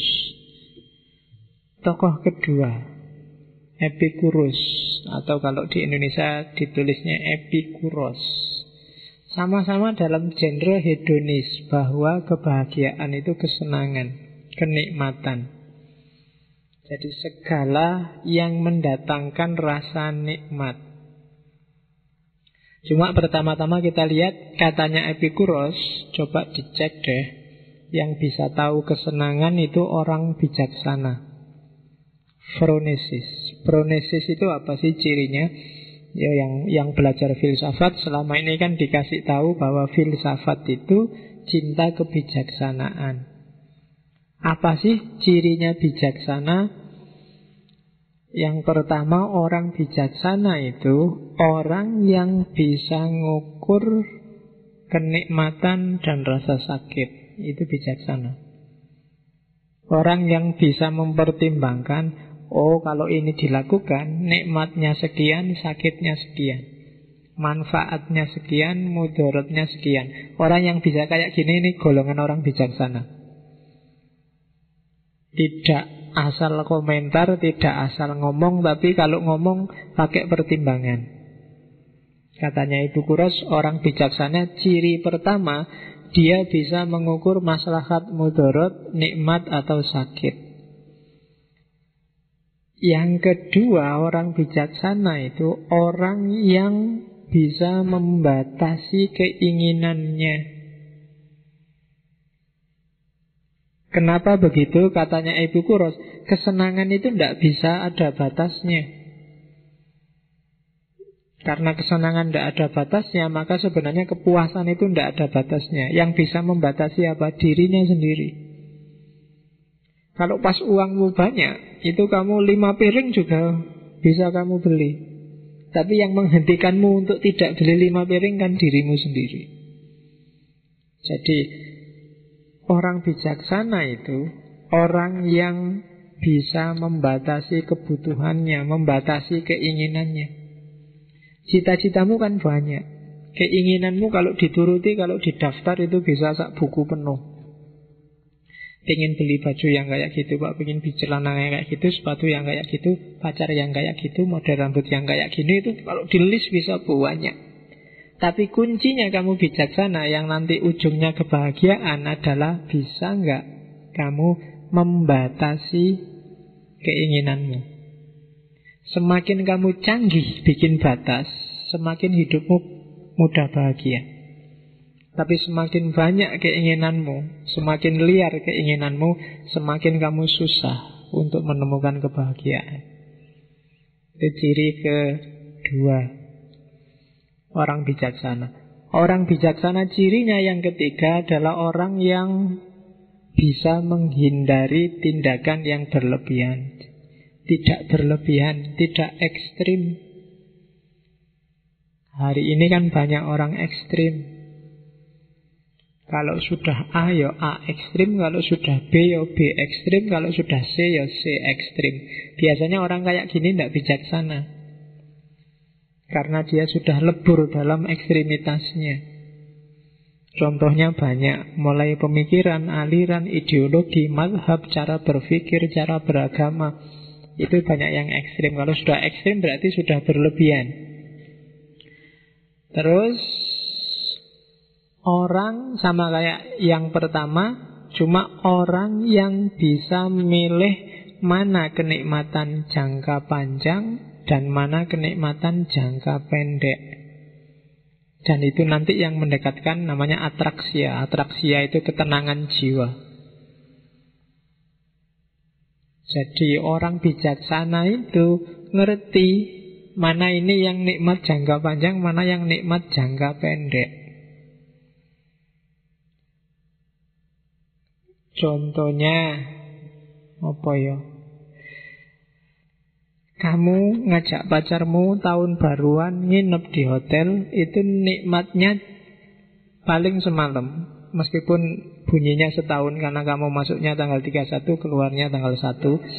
Tokoh kedua, Epicurus, atau kalau di Indonesia ditulisnya Epikuros. Sama-sama dalam genre hedonis, bahwa kebahagiaan itu kesenangan, kenikmatan. Jadi segala yang mendatangkan rasa nikmat. Cuma pertama-tama kita lihat katanya Epikuros, coba dicek deh. Yang bisa tahu kesenangan itu orang bijaksana. Phronesis itu apa sih cirinya? Ya, yang belajar filsafat selama ini kan dikasih tahu bahwa filsafat itu cinta kebijaksanaan. Apa sih cirinya bijaksana? Yang pertama, orang bijaksana itu orang yang bisa ngukur kenikmatan dan rasa sakit. Itu bijaksana. Orang yang bisa mempertimbangkan, oh kalau ini dilakukan, nikmatnya sekian, sakitnya sekian, manfaatnya sekian, mudaratnya sekian. Orang yang bisa kayak gini, ini golongan orang bijaksana. Tidak asal komentar, tidak asal ngomong, tapi kalau ngomong pakai pertimbangan. Katanya Epikuros, orang bijaksana ciri pertama, dia bisa mengukur maslahat mudarat, nikmat atau sakit. Yang kedua, orang bijaksana itu orang yang bisa membatasi keinginannya. Kenapa begitu? Katanya Epikuros, kesenangan itu tidak bisa ada batasnya. Karena kesenangan tidak ada batasnya, maka sebenarnya kepuasan itu tidak ada batasnya. Yang bisa membatasi apa? Dirinya sendiri. Kalau pas uangmu banyak, itu kamu 5 piring juga bisa kamu beli. Tapi yang menghentikanmu untuk tidak beli 5 piring kan dirimu sendiri. Jadi orang bijaksana itu orang yang bisa membatasi kebutuhannya, membatasi keinginannya. Cita-citamu kan banyak. Keinginanmu kalau dituruti, kalau didaftar itu bisa sak buku penuh. Pengen beli baju yang kayak gitu Pak, pengen beli celana yang kayak gitu, sepatu yang kayak gitu, pacar yang kayak gitu, model rambut yang kayak gini, itu kalau di list bisa banyak. Tapi kuncinya kamu bijaksana, yang nanti ujungnya kebahagiaan adalah bisa nggak kamu membatasi keinginanmu. Semakin kamu canggih bikin batas, semakin hidupmu mudah bahagia. Tapi semakin banyak keinginanmu, semakin liar keinginanmu, semakin kamu susah untuk menemukan kebahagiaan. Itu ciri kedua orang bijaksana. Orang bijaksana cirinya yang ketiga adalah orang yang bisa menghindari tindakan yang berlebihan. Tidak berlebihan, tidak ekstrim. Hari ini kan banyak orang ekstrim. Kalau sudah A ya A ekstrim, kalau sudah B ya B ekstrim, kalau sudah C ya C ekstrim. Biasanya orang kayak gini tidak bijaksana, karena dia sudah lebur dalam ekstremitasnya. Contohnya banyak, mulai pemikiran, aliran, ideologi, mazhab, cara berpikir, cara beragama. Itu banyak yang ekstrim. Kalau sudah ekstrim berarti sudah berlebihan. Terus orang sama kayak yang pertama, cuma orang yang bisa milih mana kenikmatan jangka panjang dan mana kenikmatan jangka pendek. Dan itu nanti yang mendekatkan namanya atraksia. Atraksia itu ketenangan jiwa. Jadi orang bijaksana itu ngerti mana ini yang nikmat jangka panjang, mana yang nikmat jangka pendek. Contohnya apa ya? Kamu ngajak pacarmu tahun baruan nginep di hotel, itu nikmatnya paling semalam. Meskipun bunyinya setahun karena kamu masuknya tanggal 31, keluarnya tanggal 1.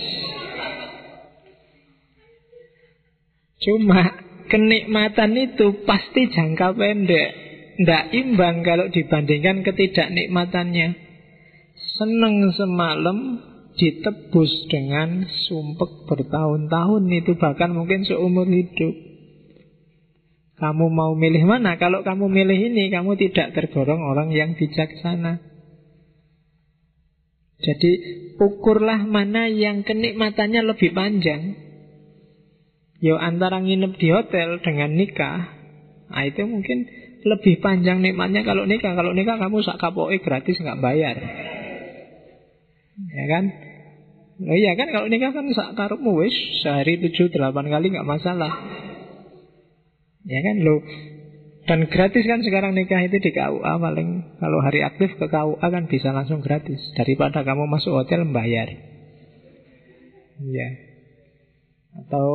Cuma kenikmatan itu pasti jangka pendek, tidak imbang kalau dibandingkan ketidaknikmatannya. Seneng semalam ditebus dengan sumpek bertahun-tahun, itu bahkan mungkin seumur hidup. Kamu mau milih mana? Kalau kamu milih ini, kamu tidak tergolong orang yang bijaksana. Jadi ukurlah mana yang kenikmatannya lebih panjang. Yo antara nginep di hotel dengan nikah, nah itu mungkin lebih panjang nikmatnya kalau nikah. Kalau nikah kamu sak kapoke gratis, nggak bayar. Ya kan? Oh iya kan, kalau nikah kan sak karepmu wis sehari 7-8 kali nggak masalah. Ya kan lo. Dan gratis kan sekarang nikah itu di KUA paling. Kalau hari aktif ke KUA kan bisa langsung gratis daripada kamu masuk hotel membayar. Ya. Atau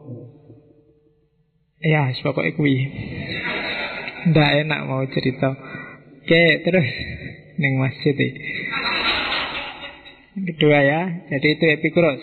ya pokoknya kuwi. Ndak enak mau cerita. Oke, terus ning masjid iki. Kedua ya, jadi itu Epikuros.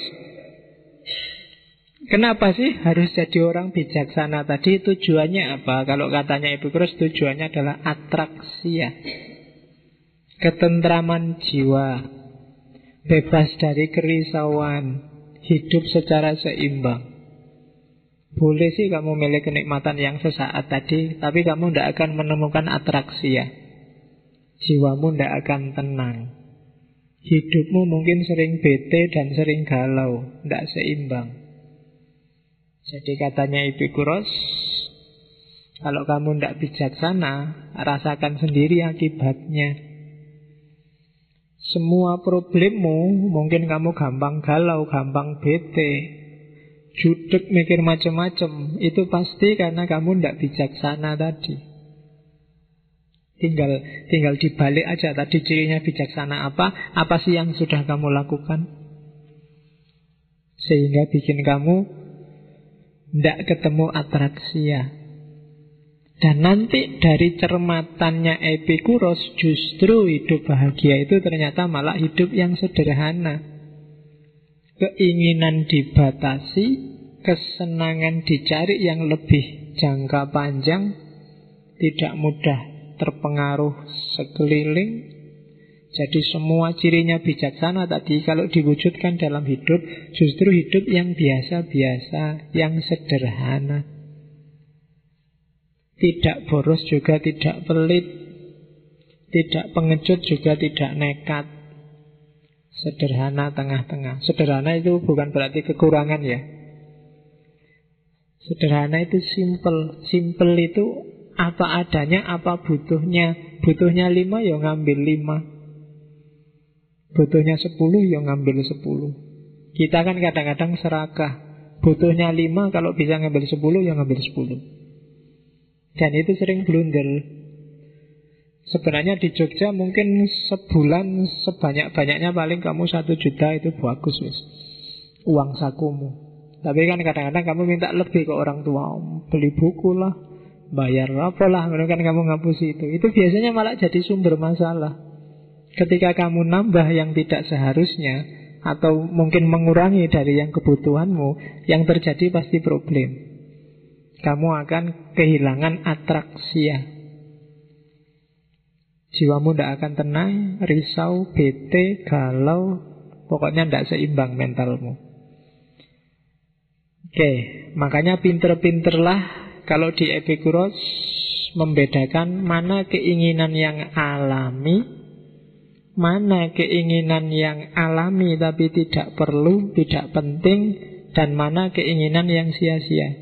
Kenapa sih harus jadi orang bijaksana tadi? Tujuannya apa? Kalau katanya Epikuros, tujuannya adalah atraksia, ketentraman jiwa, bebas dari kerisauan, hidup secara seimbang. Boleh sih kamu milih kenikmatan yang sesaat tadi, tapi kamu tidak akan menemukan atraksia. Jiwamu tidak akan tenang. Hidupmu mungkin sering bete dan sering galau, tidak seimbang. Jadi katanya Epikuros, kalau kamu tidak bijaksana, rasakan sendiri akibatnya. Semua problemmu, mungkin kamu gampang galau, gampang bete, judek mikir macam-macam, itu pasti karena kamu tidak bijaksana tadi. Tinggal dibalik aja tadi cirinya bijaksana apa sih yang sudah kamu lakukan sehingga bikin kamu tidak ketemu atraksia. Dan nanti dari cermatannya Epikuros, justru hidup bahagia itu ternyata malah hidup yang sederhana. Keinginan dibatasi, kesenangan dicari yang lebih jangka panjang, tidak mudah terpengaruh sekeliling. Jadi semua cirinya bijaksana tadi kalau diwujudkan dalam hidup, justru hidup yang biasa-biasa, yang sederhana. Tidak boros juga tidak pelit, tidak pengecut juga tidak nekat. Sederhana tengah-tengah. Sederhana itu bukan berarti kekurangan ya. Sederhana itu simple. Simple itu apa adanya, apa butuhnya. Butuhnya 5 ya ngambil 5. Butuhnya 10 ya ngambil 10. Kita kan kadang-kadang serakah. Butuhnya 5, kalau bisa ngambil 10, ya ngambil 10. Dan itu sering blunder. Sebenarnya di Jogja mungkin sebulan sebanyak-banyaknya paling kamu 1 juta itu bagus wis. Uang sakumu. Tapi kan kadang-kadang kamu minta lebih ke orang tua, beli buku lah, bayar apalah, kan kamu ngapusi itu. Itu biasanya malah jadi sumber masalah. Ketika kamu nambah yang tidak seharusnya, atau mungkin mengurangi dari yang kebutuhanmu, yang terjadi pasti problem. Kamu akan kehilangan atraksia. Jiwamu tidak akan tenang, risau, bete, galau, pokoknya tidak seimbang mentalmu. Oke, makanya pinter-pinterlah kalau di Epikuros membedakan mana keinginan yang alami, mana keinginan yang alami tapi tidak perlu, tidak penting, dan mana keinginan yang sia-sia.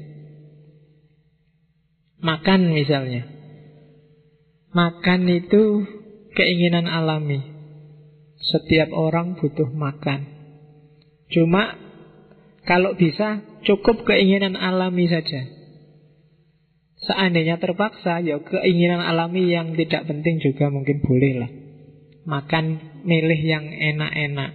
Makan misalnya. Makan itu keinginan alami. Setiap orang butuh makan. Cuma kalau bisa cukup keinginan alami saja. Seandainya terpaksa, ya keinginan alami yang tidak penting juga mungkin boleh lah. Makan milih yang enak-enak.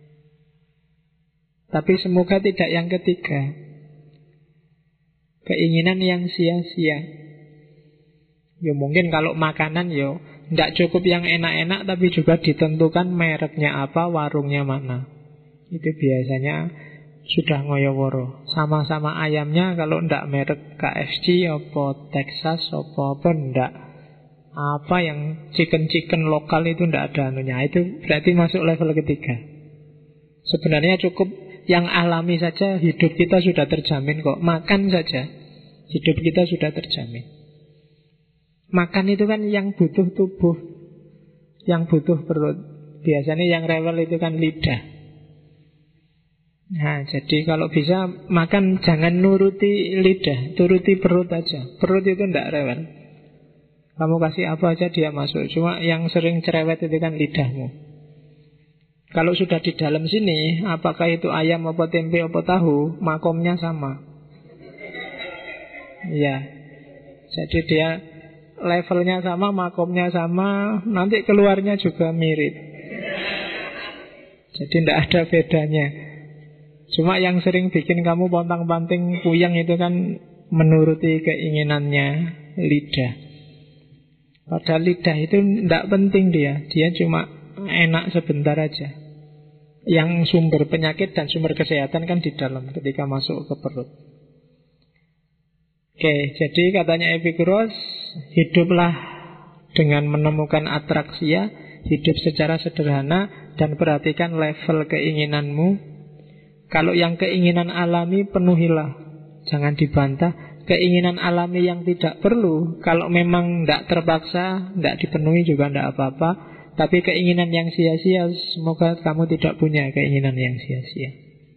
Tapi semoga tidak yang ketiga. Keinginan yang sia-sia. Ya mungkin kalau makanan ya tidak cukup yang enak-enak, tapi juga ditentukan mereknya apa, warungnya mana. Itu biasanya sudah ngoyoworo. Sama-sama ayamnya, kalau ndak merek KFC apa Texas apa ndak, apa yang chicken lokal itu ndak ada anunya. Itu berarti masuk level ketiga. Sebenarnya cukup yang alami saja, hidup kita sudah terjamin kok. Makan saja hidup kita sudah terjamin. Makan itu kan yang butuh tubuh, yang butuh perut. Biasanya yang rewel itu kan lidah. Nah, jadi kalau bisa makan jangan nuruti lidah, turuti perut aja. Perut itu tidak rewel. Kamu kasih apa aja dia masuk. Cuma yang sering cerewet itu kan lidahmu. Kalau sudah di dalam sini, apakah itu ayam apa tempe apa tahu, makomnya sama. Ya, jadi dia levelnya sama, makomnya sama, nanti keluarnya juga mirip. Jadi tidak ada bedanya. Cuma yang sering bikin kamu pontang-panting puyeng itu kan menuruti keinginannya lidah. Padahal lidah itu tidak penting dia. Dia cuma enak sebentar aja. Yang sumber penyakit dan sumber kesehatan kan di dalam ketika masuk ke perut. Oke, jadi katanya Epikuros, hiduplah dengan menemukan atraksia, hidup secara sederhana, dan perhatikan level keinginanmu. Kalau yang keinginan alami penuhilah, jangan dibantah. Keinginan alami yang tidak perlu, kalau memang tidak terpaksa, tidak dipenuhi juga tidak apa-apa. Tapi keinginan yang sia-sia, semoga kamu tidak punya keinginan yang sia-sia.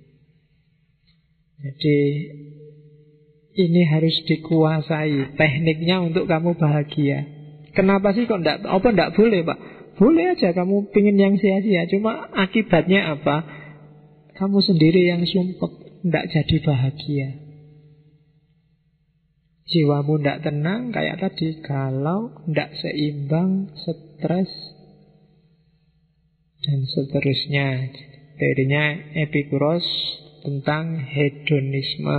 Jadi ini harus dikuasai tekniknya untuk kamu bahagia. Kenapa sih kok tidak boleh Pak? Boleh aja kamu pingin yang sia-sia, cuma akibatnya apa? Kamu sendiri yang sumpek, tidak jadi bahagia. Jiwamu tidak tenang, kayak tadi, galau, tidak seimbang, stres, dan seterusnya. Teorinya Epikuros tentang hedonisme.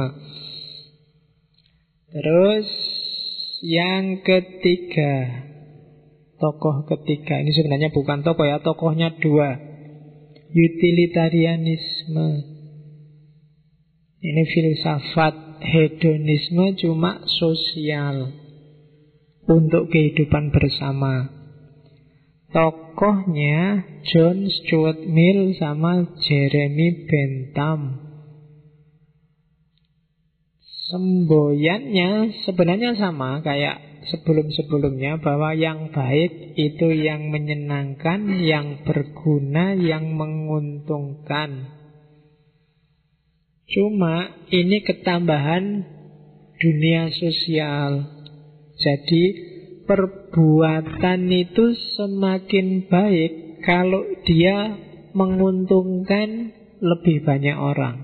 Terus yang ketiga, tokoh ketiga. Ini sebenarnya bukan tokoh ya, tokohnya dua. Utilitarianisme. Ini filsafat hedonisme cuma sosial, untuk kehidupan bersama. Tokohnya John Stuart Mill sama Jeremy Bentham. Semboyannya sebenarnya sama kayak sebelum-sebelumnya, bahwa yang baik itu yang menyenangkan, yang berguna, yang menguntungkan. Cuma ini ketambahan dunia sosial. Jadi perbuatan itu semakin baik kalau dia menguntungkan lebih banyak orang.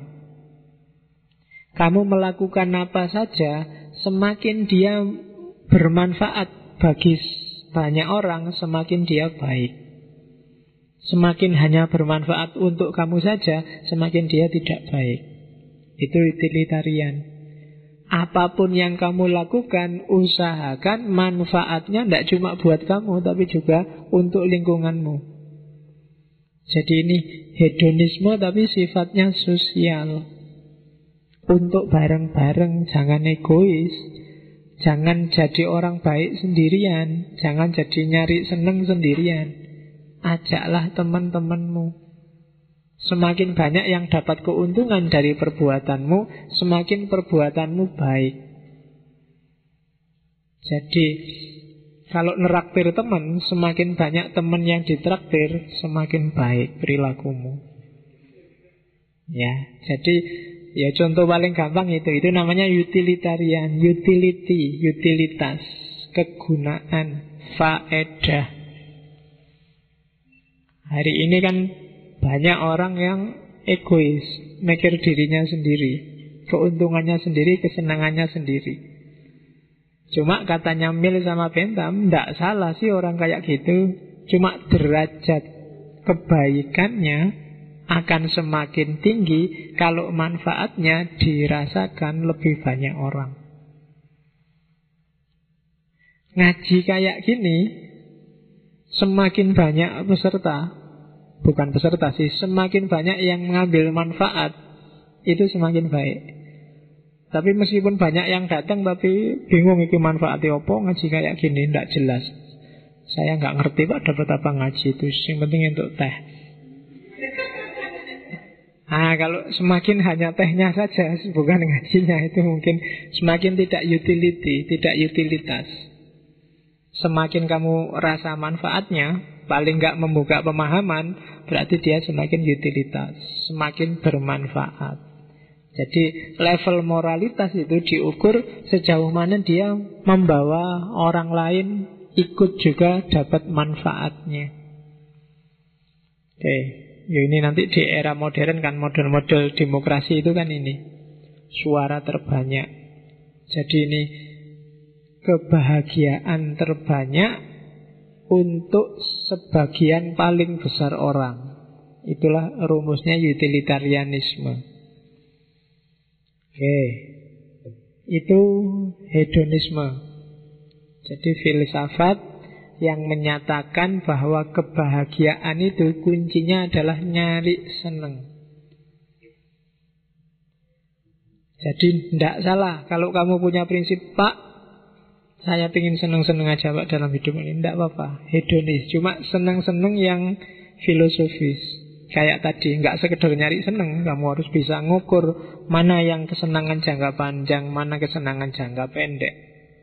Kamu melakukan apa saja, semakin dia bermanfaat bagi banyak orang, semakin dia baik. Semakin hanya bermanfaat untuk kamu saja, semakin dia tidak baik. Itu utilitarian. Apapun yang kamu lakukan, usahakan manfaatnya tidak cuma buat kamu, tapi juga untuk lingkunganmu. Jadi ini hedonisme tapi sifatnya sosial. Untuk bareng-bareng, jangan egois. Jangan jadi orang baik sendirian. Jangan jadi nyari seneng sendirian. Ajaklah teman-temanmu. Semakin banyak yang dapat keuntungan dari perbuatanmu, semakin perbuatanmu baik. Jadi kalau neraktir teman, semakin banyak teman yang ditraktir, semakin baik perilakumu. Ya, jadi ya contoh paling gampang itu namanya utilitarian, utility, utilitas, kegunaan, faedah. Hari ini kan banyak orang yang egois, mikir dirinya sendiri, keuntungannya sendiri, kesenangannya sendiri. Cuma katanya Mill sama Bentham, tidak salah sih orang kayak gitu. Cuma derajat kebaikannya akan semakin tinggi kalau manfaatnya dirasakan lebih banyak orang. Ngaji kayak gini, semakin banyak peserta, bukan peserta sih, semakin banyak yang mengambil manfaat, itu semakin baik. Tapi meskipun banyak yang datang tapi bingung iki manfaatnya apa, ngaji kayak gini tidak jelas. Saya nggak ngerti Pak dapat apa ngaji itu, yang penting untuk teh. Kalau semakin hanya tehnya saja, bukan ngajinya, itu mungkin semakin tidak utility, tidak utilitas. Semakin kamu rasa manfaatnya, paling nggak membuka pemahaman, berarti dia semakin utilitas, semakin bermanfaat. Jadi level moralitas itu diukur sejauh mana dia membawa orang lain ikut juga dapat manfaatnya. Oke, ini nanti di era modern kan, model-model demokrasi itu kan ini suara terbanyak. Jadi ini kebahagiaan terbanyak untuk sebagian paling besar orang. Itulah rumusnya utilitarianisme. Oke, itu hedonisme. Jadi filsafat yang menyatakan bahwa kebahagiaan itu kuncinya adalah nyari seneng. Jadi tidak salah kalau kamu punya prinsip, Pak, saya ingin seneng-seneng aja Pak dalam hidup ini, tidak apa-apa, hedonis. Cuma seneng-seneng yang filosofis. Kayak tadi, nggak sekedar nyari seneng, kamu harus bisa ngukur mana yang kesenangan jangka panjang, mana kesenangan jangka pendek,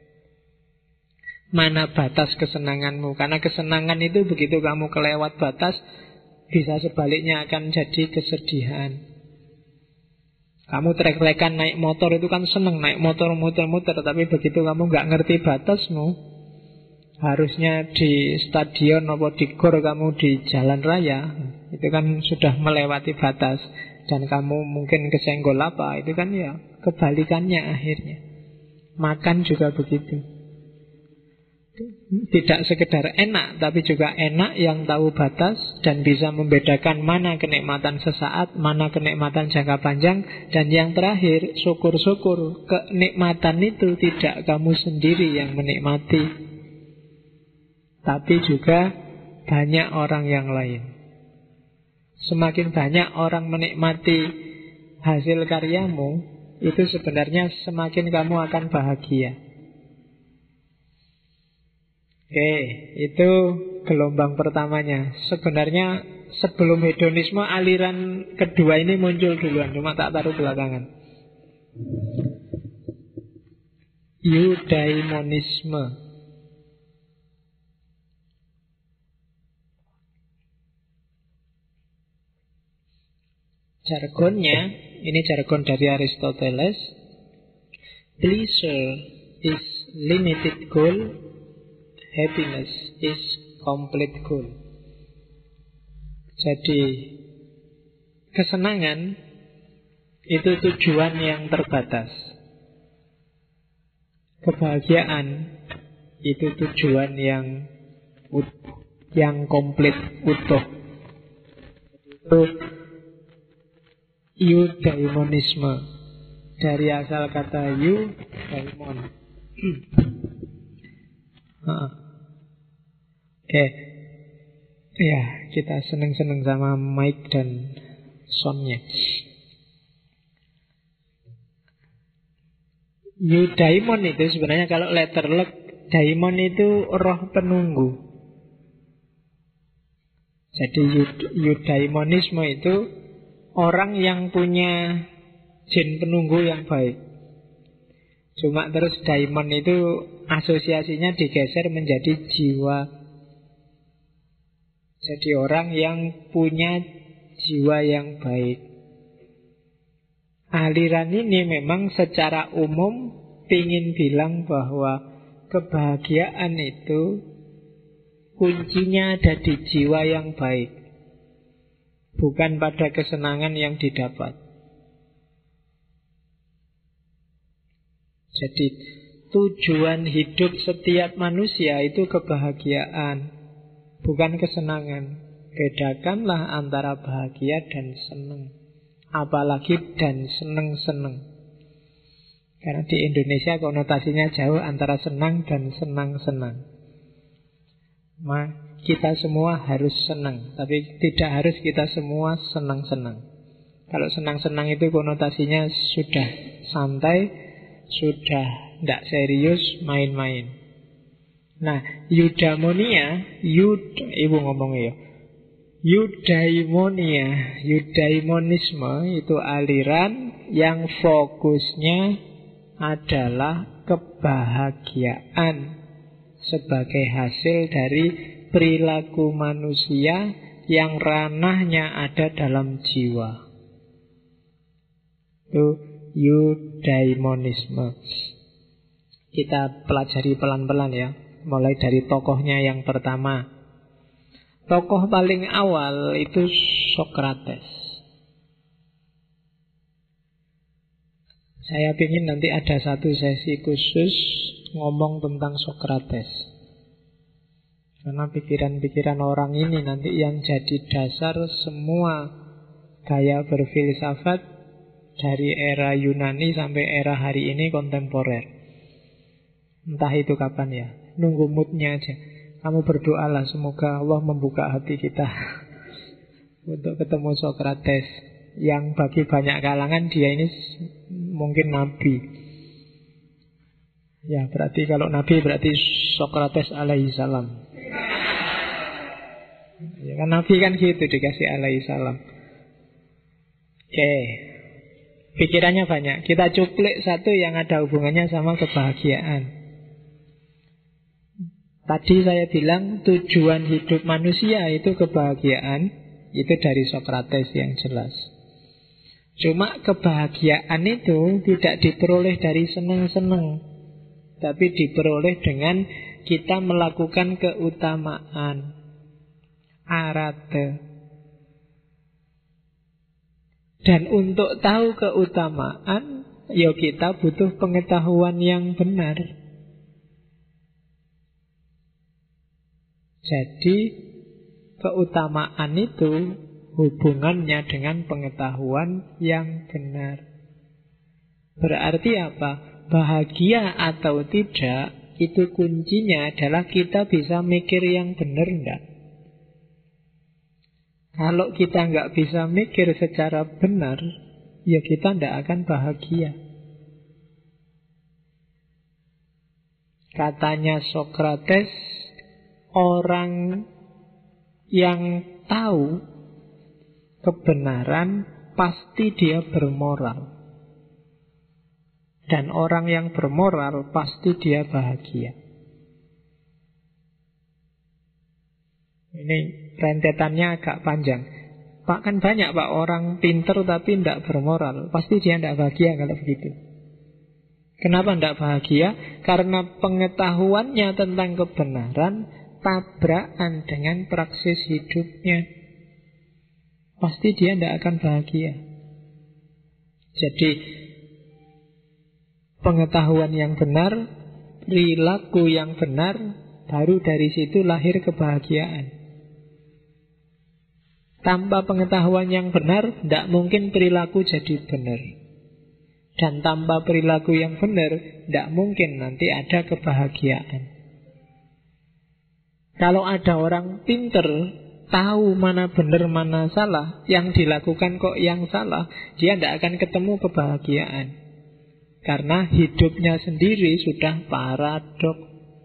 mana batas kesenanganmu. Karena kesenangan itu begitu kamu kelewat batas, bisa sebaliknya akan jadi kesedihan. Kamu trek-trekan naik motor itu kan seneng, naik motor muter-muter, tapi begitu kamu nggak ngerti batasmu, harusnya di stadion atau di gor, kamu di jalan raya, itu kan sudah melewati batas, dan kamu mungkin kesenggol apa, itu kan ya kebalikannya akhirnya. Makan juga begitu. Tidak sekedar enak, tapi juga enak yang tahu batas dan bisa membedakan mana kenikmatan sesaat, mana kenikmatan jangka panjang. Dan yang terakhir, syukur-syukur kenikmatan itu tidak kamu sendiri yang menikmati, tapi juga banyak orang yang lain. Semakin banyak orang menikmati hasil karyamu, itu sebenarnya semakin kamu akan bahagia. Oke, itu gelombang pertamanya. Sebenarnya sebelum hedonisme, aliran kedua ini muncul duluan, cuma tak taruh belakangan. Eudaimonisme. Jargonnya, ini jargon dari Aristoteles. Pleasure is limited goal, happiness is complete goal. Jadi kesenangan itu tujuan yang terbatas. Kebahagiaan itu tujuan yang komplit, utuh. Itu eudaimonisme, dari asal kata eudaimon. Oke. Ya, kita seneng-seneng sama mic dan soundnya. Eudaimon itu sebenarnya kalau letterlek, daimon itu roh penunggu. Jadi eudaimonisme itu orang yang punya jin penunggu yang baik. Cuma terus daimon itu asosiasinya digeser menjadi jiwa. Jadi orang yang punya jiwa yang baik. Aliran ini memang secara umum ingin bilang bahwa kebahagiaan itu kuncinya ada di jiwa yang baik, bukan pada kesenangan yang didapat. Jadi tujuan hidup setiap manusia itu kebahagiaan, bukan kesenangan. Bedakanlah antara bahagia dan senang. Apalagi dan senang-senang. Karena di Indonesia konotasinya jauh antara senang dan senang-senang. Kita semua harus senang, tapi tidak harus kita semua senang-senang. Kalau senang-senang itu konotasinya sudah santai, sudah tidak serius, main-main. Nah, ibu ngomongnya ya. Eudaimonisme itu aliran yang fokusnya adalah kebahagiaan sebagai hasil dari perilaku manusia yang ranahnya ada dalam jiwa. Itu eudaimonisme. Kita pelajari pelan-pelan ya, mulai dari tokohnya yang pertama. Tokoh paling awal itu Sokrates. Saya ingin nanti ada satu sesi khusus ngomong tentang Sokrates. Karena pikiran-pikiran orang ini nanti yang jadi dasar semua gaya berfilsafat dari era Yunani sampai era hari ini kontemporer. Entah itu kapan ya, nunggu moodnya aja. Kamu berdoalah semoga Allah membuka hati kita untuk ketemu Sokrates, yang bagi banyak kalangan dia ini mungkin nabi. Ya berarti kalau nabi berarti Sokrates alaihi salam. Ya kan nabi kan gitu, dikasih alaihi salam. Oke. Pikirannya banyak. Kita cuplik satu yang ada hubungannya sama kebahagiaan. Tadi saya bilang tujuan hidup manusia itu kebahagiaan. Itu dari Sokrates yang jelas. Cuma kebahagiaan itu tidak diperoleh dari senang-senang, tapi diperoleh dengan kita melakukan keutamaan, arate. Dan untuk tahu keutamaan, ya kita butuh pengetahuan yang benar. Jadi keutamaan itu hubungannya dengan pengetahuan yang benar. Berarti apa? Bahagia atau tidak, itu kuncinya adalah kita bisa mikir yang benar enggak. Kalau kita nggak bisa mikir secara benar, ya kita tidak akan bahagia. Katanya Sokrates, orang yang tahu kebenaran pasti dia bermoral. Dan orang yang bermoral pasti dia bahagia. Ini rentetannya agak panjang. Pak, kan banyak Pak orang pinter tapi tidak bermoral. Pasti dia tidak bahagia kalau begitu. Kenapa tidak bahagia? Karena pengetahuannya tentang kebenaran tabrakan dengan praksis hidupnya. pasti dia tidak akan bahagia. Jadi pengetahuan yang benar, perilaku yang benar, baru dari situ lahir kebahagiaan. Tanpa pengetahuan yang benar, tidak mungkin perilaku jadi benar. Dan tanpa perilaku yang benar, tidak mungkin nanti ada kebahagiaan. Kalau ada orang pinter, tahu mana benar mana salah, yang dilakukan kok yang salah, dia tidak akan ketemu kebahagiaan. Karena hidupnya sendiri sudah paradok.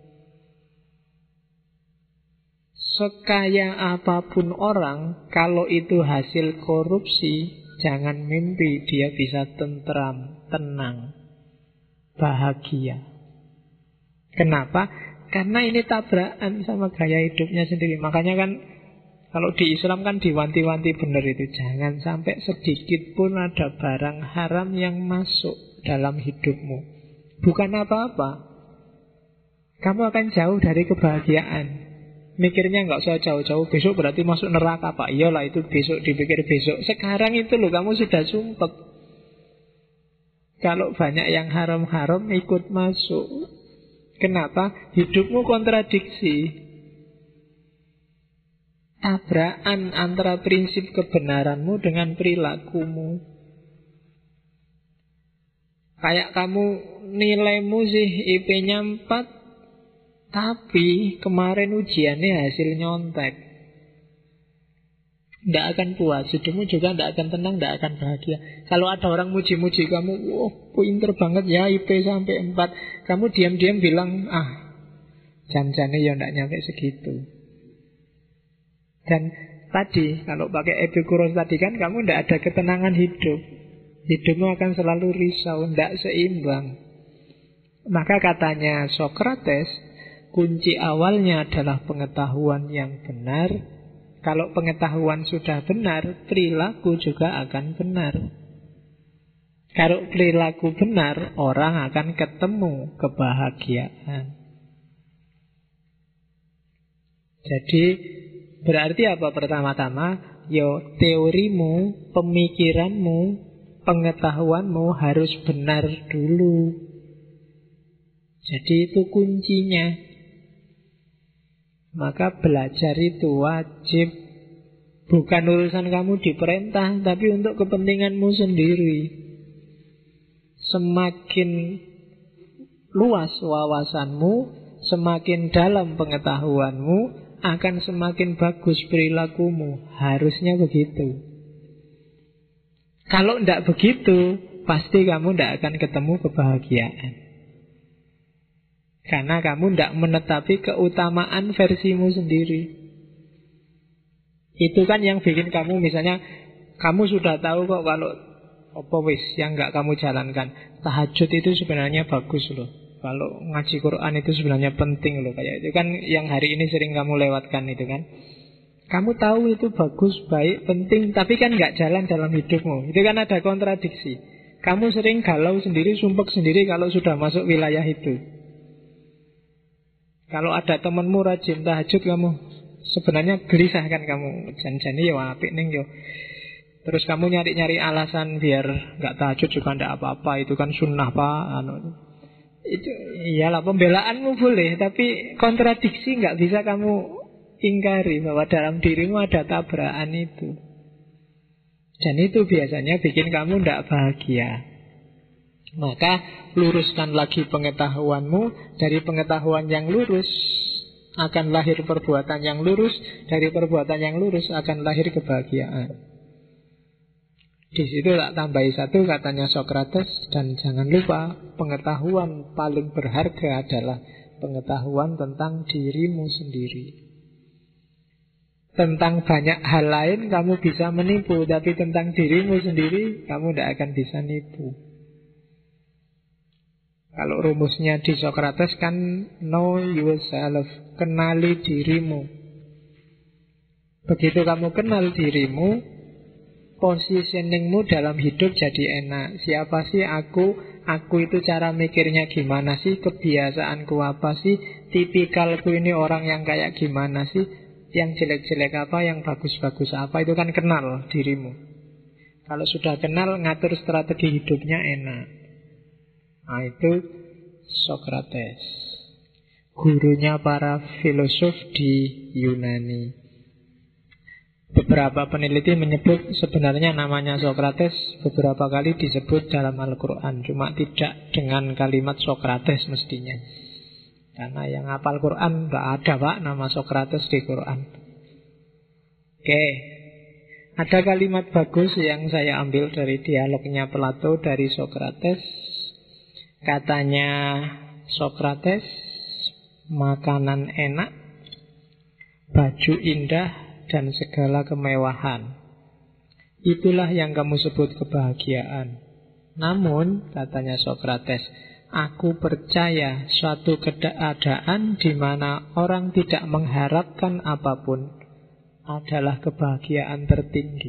Sekaya apapun orang, kalau itu hasil korupsi, jangan mimpi dia bisa tentram, tenang, bahagia. Kenapa? Karena ini tabrakan sama gaya hidupnya sendiri. Makanya kan kalau di Islam kan diwanti-wanti benar itu. Jangan sampai sedikit pun ada barang haram yang masuk dalam hidupmu. Bukan apa-apa, kamu akan jauh dari kebahagiaan. Mikirnya nggak usah jauh-jauh, besok berarti masuk neraka Pak. Iyalah itu besok, dipikir besok. Sekarang itu loh kamu sudah sumpek. Kalau banyak yang haram-haram ikut masuk. Kenapa? Hidupmu kontradiksi. Tabrakan antara prinsip kebenaranmu dengan perilakumu. Kayak kamu nilaimu sih IP-nya 4, tapi kemarin ujiannya hasil nyontek. Tidak akan puas, hidupmu juga tidak akan tenang, tidak akan bahagia. Kalau ada orang muji-muji kamu, wah pinter banget ya IP sampai 4, kamu diam-diam bilang, jan-jannya ya tidak nyampe segitu. Dan tadi, kalau pakai Epikuros tadi kan, kamu tidak ada ketenangan hidup. Hidupmu akan selalu risau, tidak seimbang. Maka katanya Sokrates, kunci awalnya adalah pengetahuan yang benar. Kalau pengetahuan sudah benar, perilaku juga akan benar. Kalau perilaku benar, orang akan ketemu kebahagiaan. Jadi berarti apa pertama-tama? Teorimu, pemikiranmu, pengetahuanmu harus benar dulu. Jadi itu kuncinya. Maka belajar itu wajib. Bukan urusan kamu diperintah, tapi untuk kepentinganmu sendiri. Semakin luas wawasanmu, semakin dalam pengetahuanmu, akan semakin bagus perilakumu. Harusnya begitu. Kalau tidak begitu, pasti kamu tidak akan ketemu kebahagiaan. Karena kamu tidak menetapi keutamaan versimu sendiri. Itu kan yang bikin kamu, misalnya kamu sudah tahu kok kalau yang nggak kamu jalankan. Tahajud itu sebenarnya bagus loh. Kalau ngaji Quran itu sebenarnya penting loh. Kayak itu kan yang hari ini sering kamu lewatkan itu kan. Kamu tahu itu bagus, baik, penting, tapi kan nggak jalan dalam hidupmu. Itu kan ada kontradiksi. Kamu sering galau sendiri, sumpek sendiri kalau sudah masuk wilayah itu. Kalau ada temanmu rajin tahajud, kamu sebenarnya gelisah kan kamu. Jan-jani ya apik ning yo. Terus kamu nyari-nyari alasan biar nggak tahajud juga ndak apa-apa. Itu kan sunnah Pak. Itu iyalah pembelaanmu boleh, tapi kontradiksi nggak bisa kamu ingkari bahwa dalam dirimu ada tabrakan itu. Dan itu biasanya bikin kamu ndak bahagia. Maka luruskan lagi pengetahuanmu. Dari pengetahuan yang lurus akan lahir perbuatan yang lurus. Dari perbuatan yang lurus akan lahir kebahagiaan. Di situ tak tambahi satu katanya Sokrates. Dan jangan lupa, pengetahuan paling berharga adalah pengetahuan tentang dirimu sendiri. Tentang banyak hal lain kamu bisa menipu, tapi tentang dirimu sendiri kamu tidak akan bisa nipu. Kalau rumusnya di Sokrates kan know yourself, kenali dirimu. Begitu kamu kenal dirimu, positioningmu dalam hidup jadi enak. Siapa sih aku? Aku itu cara mikirnya gimana sih? Kebiasaanku apa sih? Tipikalku ini orang yang kayak gimana sih? Yang jelek-jelek apa, yang bagus-bagus apa, itu kan kenal dirimu. Kalau sudah kenal, ngatur strategi hidupnya enak. Nah, itu Sokrates, gurunya para filosof di Yunani. Beberapa peneliti menyebut sebenarnya namanya Sokrates beberapa kali disebut dalam Al-Quran, cuma tidak dengan kalimat Sokrates mestinya. Karena yang hafal Quran tidak ada Pak nama Sokrates di Quran. Oke, ada kalimat bagus yang saya ambil dari dialognya Plato dari Sokrates. Katanya Sokrates, makanan enak, baju indah, dan segala kemewahan, itulah yang kamu sebut kebahagiaan. Namun, katanya Sokrates, aku percaya suatu keadaan di mana orang tidak mengharapkan apapun adalah kebahagiaan tertinggi.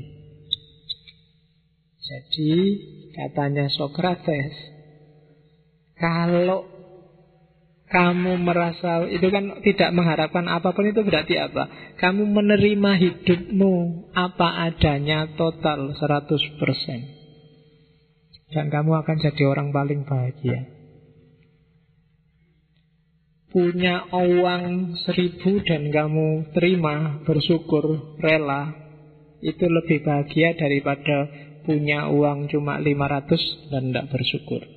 Jadi, katanya Sokrates, kalau kamu merasa itu kan tidak mengharapkan apapun, itu berarti apa? Kamu menerima hidupmu apa adanya total 100%. Dan kamu akan jadi orang paling bahagia. Punya uang 1.000 dan kamu terima, bersyukur, rela, itu lebih bahagia daripada punya uang cuma 500 dan tidak bersyukur.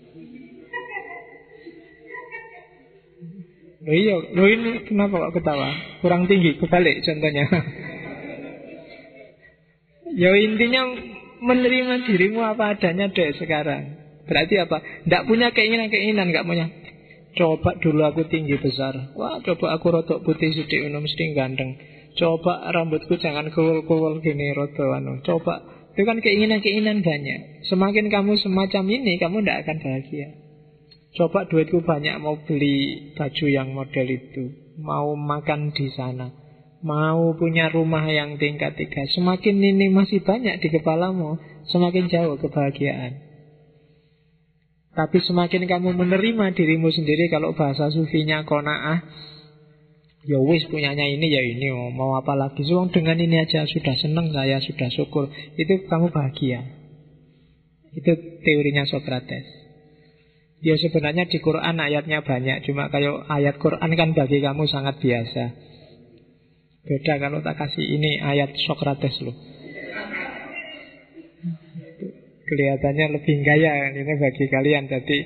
Iya, lo ini kenapa kok ketawa? Kurang tinggi, kebalik contohnya. Ya intinya menerima dirimu apa adanya deh sekarang. Berarti apa? Tidak punya keinginan-keinginan, nggak punya. Coba dulu aku tinggi besar. Wah, coba aku rotok putih sidik mesti ganteng. Coba rambutku jangan kuwul-kuwul gini roto anu. Coba, itu kan keinginan-keinginan banyak. Semakin kamu semacam ini, kamu tidak akan bahagia. Coba duitku banyak, mau beli baju yang model itu, mau makan di sana, mau punya rumah yang tingkat 3. Semakin ini masih banyak di kepalamu, semakin jauh kebahagiaan. Tapi semakin kamu menerima dirimu sendiri, kalau bahasa sufinya qanaah, ya wis punyanya ini ya ini, mau apa lagi, so, dengan ini aja sudah senang saya, sudah syukur, itu kamu bahagia. Itu teorinya Sokrates. Ya sebenarnya di Quran ayatnya banyak, cuma kalau ayat Quran kan bagi kamu sangat biasa. Beda kalau tak kasih ini ayat Sokrates loh. Kelihatannya lebih gaya ini bagi kalian, jadi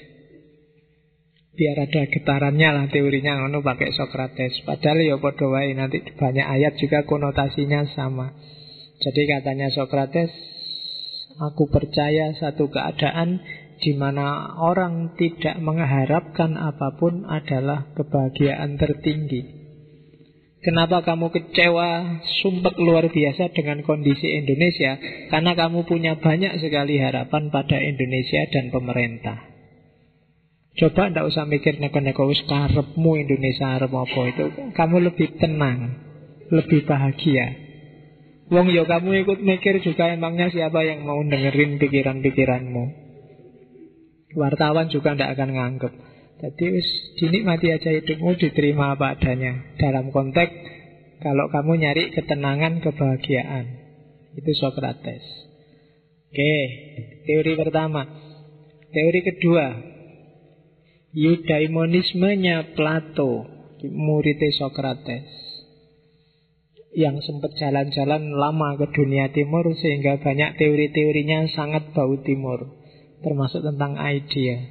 biar ada getarannya lah teorinya ngono pakai Sokrates. Padahal ya padha wae, nanti banyak ayat juga konotasinya sama. Jadi katanya Sokrates, aku percaya satu keadaan di mana orang tidak mengharapkan apapun adalah kebahagiaan tertinggi. Kenapa kamu kecewa, sumpek luar biasa dengan kondisi Indonesia? Karena kamu punya banyak sekali harapan pada Indonesia dan pemerintah. Coba ndak usah mikir neko-neko wis karepmu Indonesia arep apa, itu kamu lebih tenang, lebih bahagia. Wong yo kamu ikut mikir juga, emangnya siapa yang mau dengerin pikiran-pikiranmu? Wartawan juga tidak akan nganggep. Jadi dinikmati aja hidupmu, diterima apa adanya. Dalam konteks kalau kamu nyari ketenangan, kebahagiaan. Itu Sokrates. Oke, teori pertama. Teori kedua, eudaimonismenya Plato, muridnya Sokrates, yang sempat jalan-jalan lama ke dunia timur, sehingga banyak teori-teorinya sangat bau timur, termasuk tentang idea.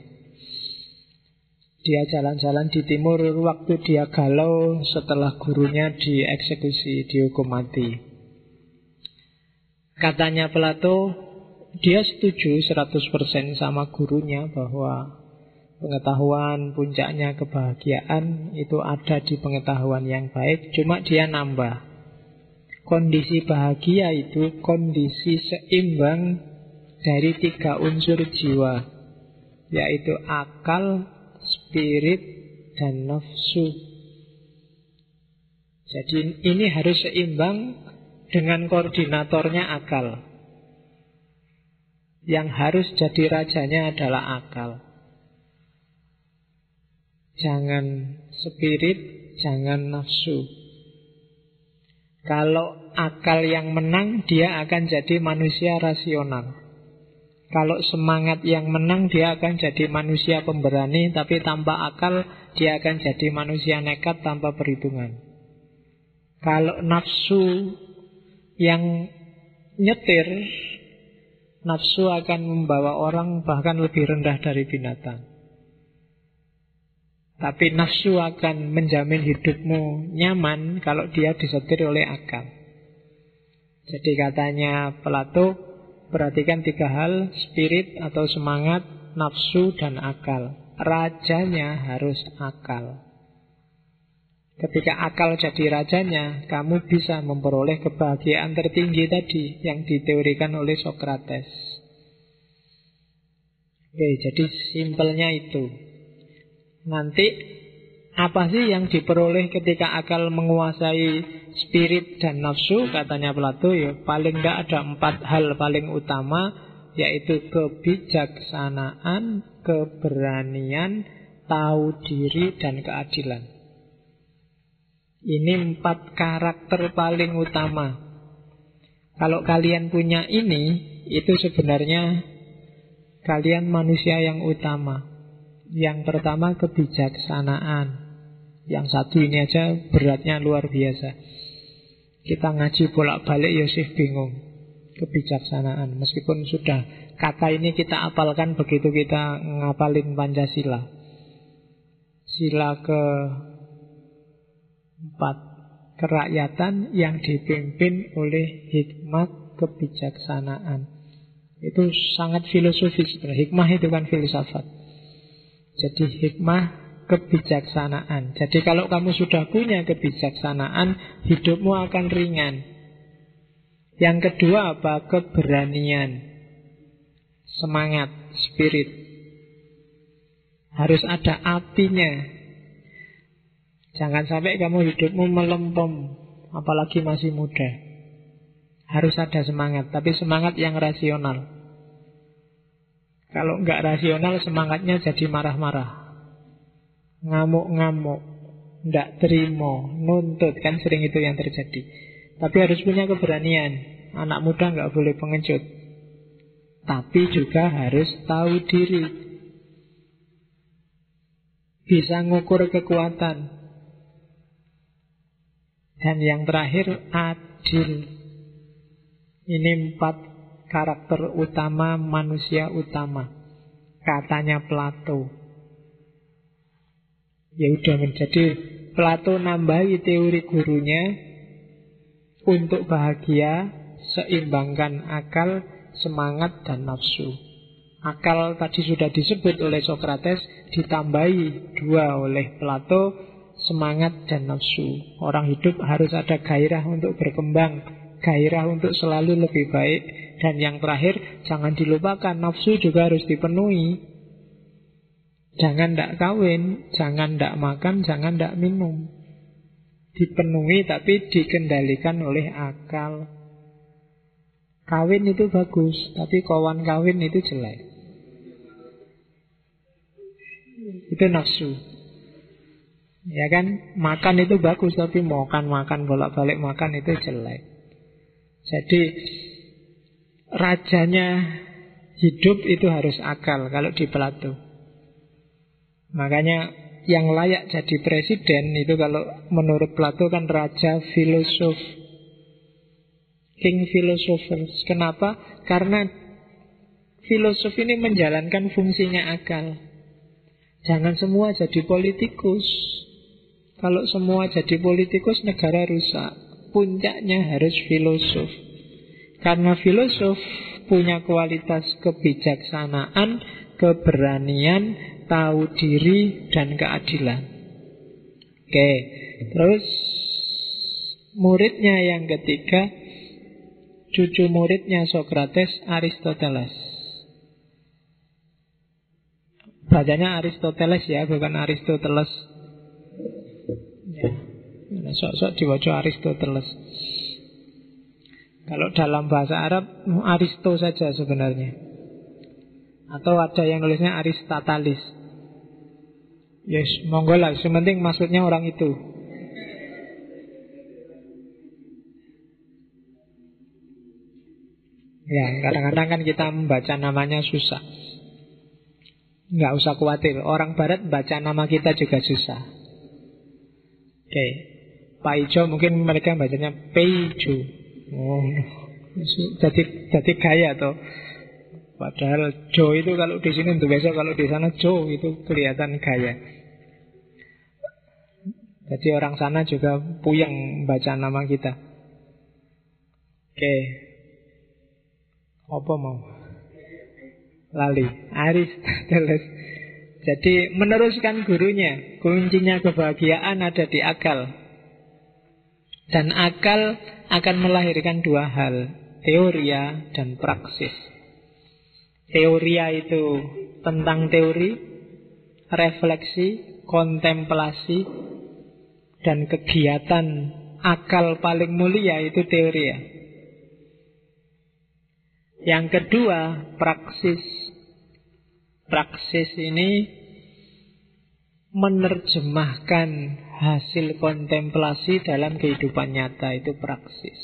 Dia jalan-jalan di timur waktu dia galau setelah gurunya dieksekusi, dihukum mati. Katanya Plato, dia setuju 100% sama gurunya bahwa pengetahuan puncaknya kebahagiaan itu ada di pengetahuan yang baik. Cuma dia nambah, kondisi bahagia itu kondisi seimbang dari 3 unsur jiwa, yaitu akal, spirit, dan nafsu. Jadi ini harus seimbang dengan koordinatornya akal. Yang harus jadi rajanya adalah akal. Jangan spirit, jangan nafsu. Kalau akal yang menang, dia akan jadi manusia rasional. Kalau semangat yang menang, dia akan jadi manusia pemberani. Tapi tanpa akal, dia akan jadi manusia nekat tanpa perhitungan. Kalau nafsu yang nyetir, nafsu akan membawa orang bahkan lebih rendah dari binatang. Tapi nafsu akan menjamin hidupmu nyaman kalau dia disetir oleh akal. Jadi katanya Plato, perhatikan 3 hal: spirit atau semangat, nafsu, dan akal. Rajanya harus akal. Ketika akal jadi rajanya, kamu bisa memperoleh kebahagiaan tertinggi tadi yang diteorikan oleh Socrates. Oke, jadi simpelnya itu. Nanti apa sih yang diperoleh ketika akal menguasai spirit dan nafsu? Katanya Plato, ya paling tidak ada 4 hal paling utama, yaitu kebijaksanaan, keberanian, tahu diri, dan keadilan. Ini 4 karakter paling utama. Kalau kalian punya ini, itu sebenarnya kalian manusia yang utama. Yang pertama kebijaksanaan. Yang satu ini aja beratnya luar biasa. Kita ngaji bolak-balik ya sih bingung. Kebijaksanaan. Meskipun sudah kata ini kita apalkan begitu kita ngapalin Pancasila. Sila ke-4, kerakyatan yang dipimpin oleh hikmat kebijaksanaan. Itu sangat filosofis. Hikmah itu kan filsafat. Jadi hikmah kebijaksanaan. Jadi kalau kamu sudah punya kebijaksanaan, hidupmu akan ringan. Yang kedua apa? Keberanian. Semangat, spirit. Harus ada apinya. Jangan sampai kamu hidupmu melempem, apalagi masih muda. Harus ada semangat, tapi semangat yang rasional. Kalau enggak rasional, semangatnya jadi marah-marah, ngamuk-ngamuk, enggak terima, nuntut. Kan sering itu yang terjadi. Tapi harus punya keberanian. Anak muda enggak boleh pengecut, tapi juga harus tahu diri, bisa ngukur kekuatan. Dan yang terakhir, adil. Ini 4 karakter utama manusia utama, katanya Plato. Ya udah, menjadi Plato nambahi teori gurunya untuk bahagia, seimbangkan akal, semangat, dan nafsu. Akal tadi sudah disebut oleh Socrates, ditambahi 2 oleh Plato, semangat dan nafsu. Orang hidup harus ada gairah untuk berkembang, gairah untuk selalu lebih baik. Dan yang terakhir, jangan dilupakan, nafsu juga harus dipenuhi. Jangan tidak kawin, jangan tidak makan, jangan tidak minum. Dipenuhi tapi dikendalikan oleh akal. Kawin itu bagus, tapi kawan kawin itu jelek. Itu nafsu. Ya kan, makan itu bagus, tapi makan bolak-balik makan itu jelek. Jadi rajanya hidup itu harus akal kalau di Plato. Makanya yang layak jadi presiden itu kalau menurut Plato kan raja filosof, king philosophers. Kenapa? Karena filosof ini menjalankan fungsinya akal. Jangan semua jadi politikus. Kalau semua jadi politikus, negara rusak. Puncaknya harus filosof. Karena filosof punya kualitas kebijaksanaan, keberanian, tahu diri, dan keadilan. Oke, terus muridnya yang ketiga, cucu muridnya Socrates, Aristoteles. Bacanya Aristoteles ya, bukan Aristoteles. Ya, sok-sok dibaca Aristoteles. Kalau dalam bahasa Arab Aristo saja sebenarnya. Atau ada yang nulisnya Aristatalis. Yes, monggo lah, sementing maksudnya orang itu. Ya, kadang-kadang kan kita membaca namanya susah. Nggak usah khawatir, orang barat baca nama kita juga susah. Oke, Pak Ijo mungkin mereka bacanya Peijo. Oh, jadi gaya toh. Padahal Jo itu kalau di sini untuk besok, kalau di sana Jo itu kelihatan gaya. Jadi orang sana juga puyeng baca nama kita. Oke. Apa mau? Lali. Aristoteles. Jadi meneruskan gurunya. Kuncinya kebahagiaan ada di akal. Dan akal akan melahirkan dua hal. Teoria dan praksis. Teoria itu tentang teori, refleksi, kontemplasi, dan kegiatan akal paling mulia itu teoria. Yang kedua, praksis. Praksis ini menerjemahkan hasil kontemplasi dalam kehidupan nyata, itu praksis.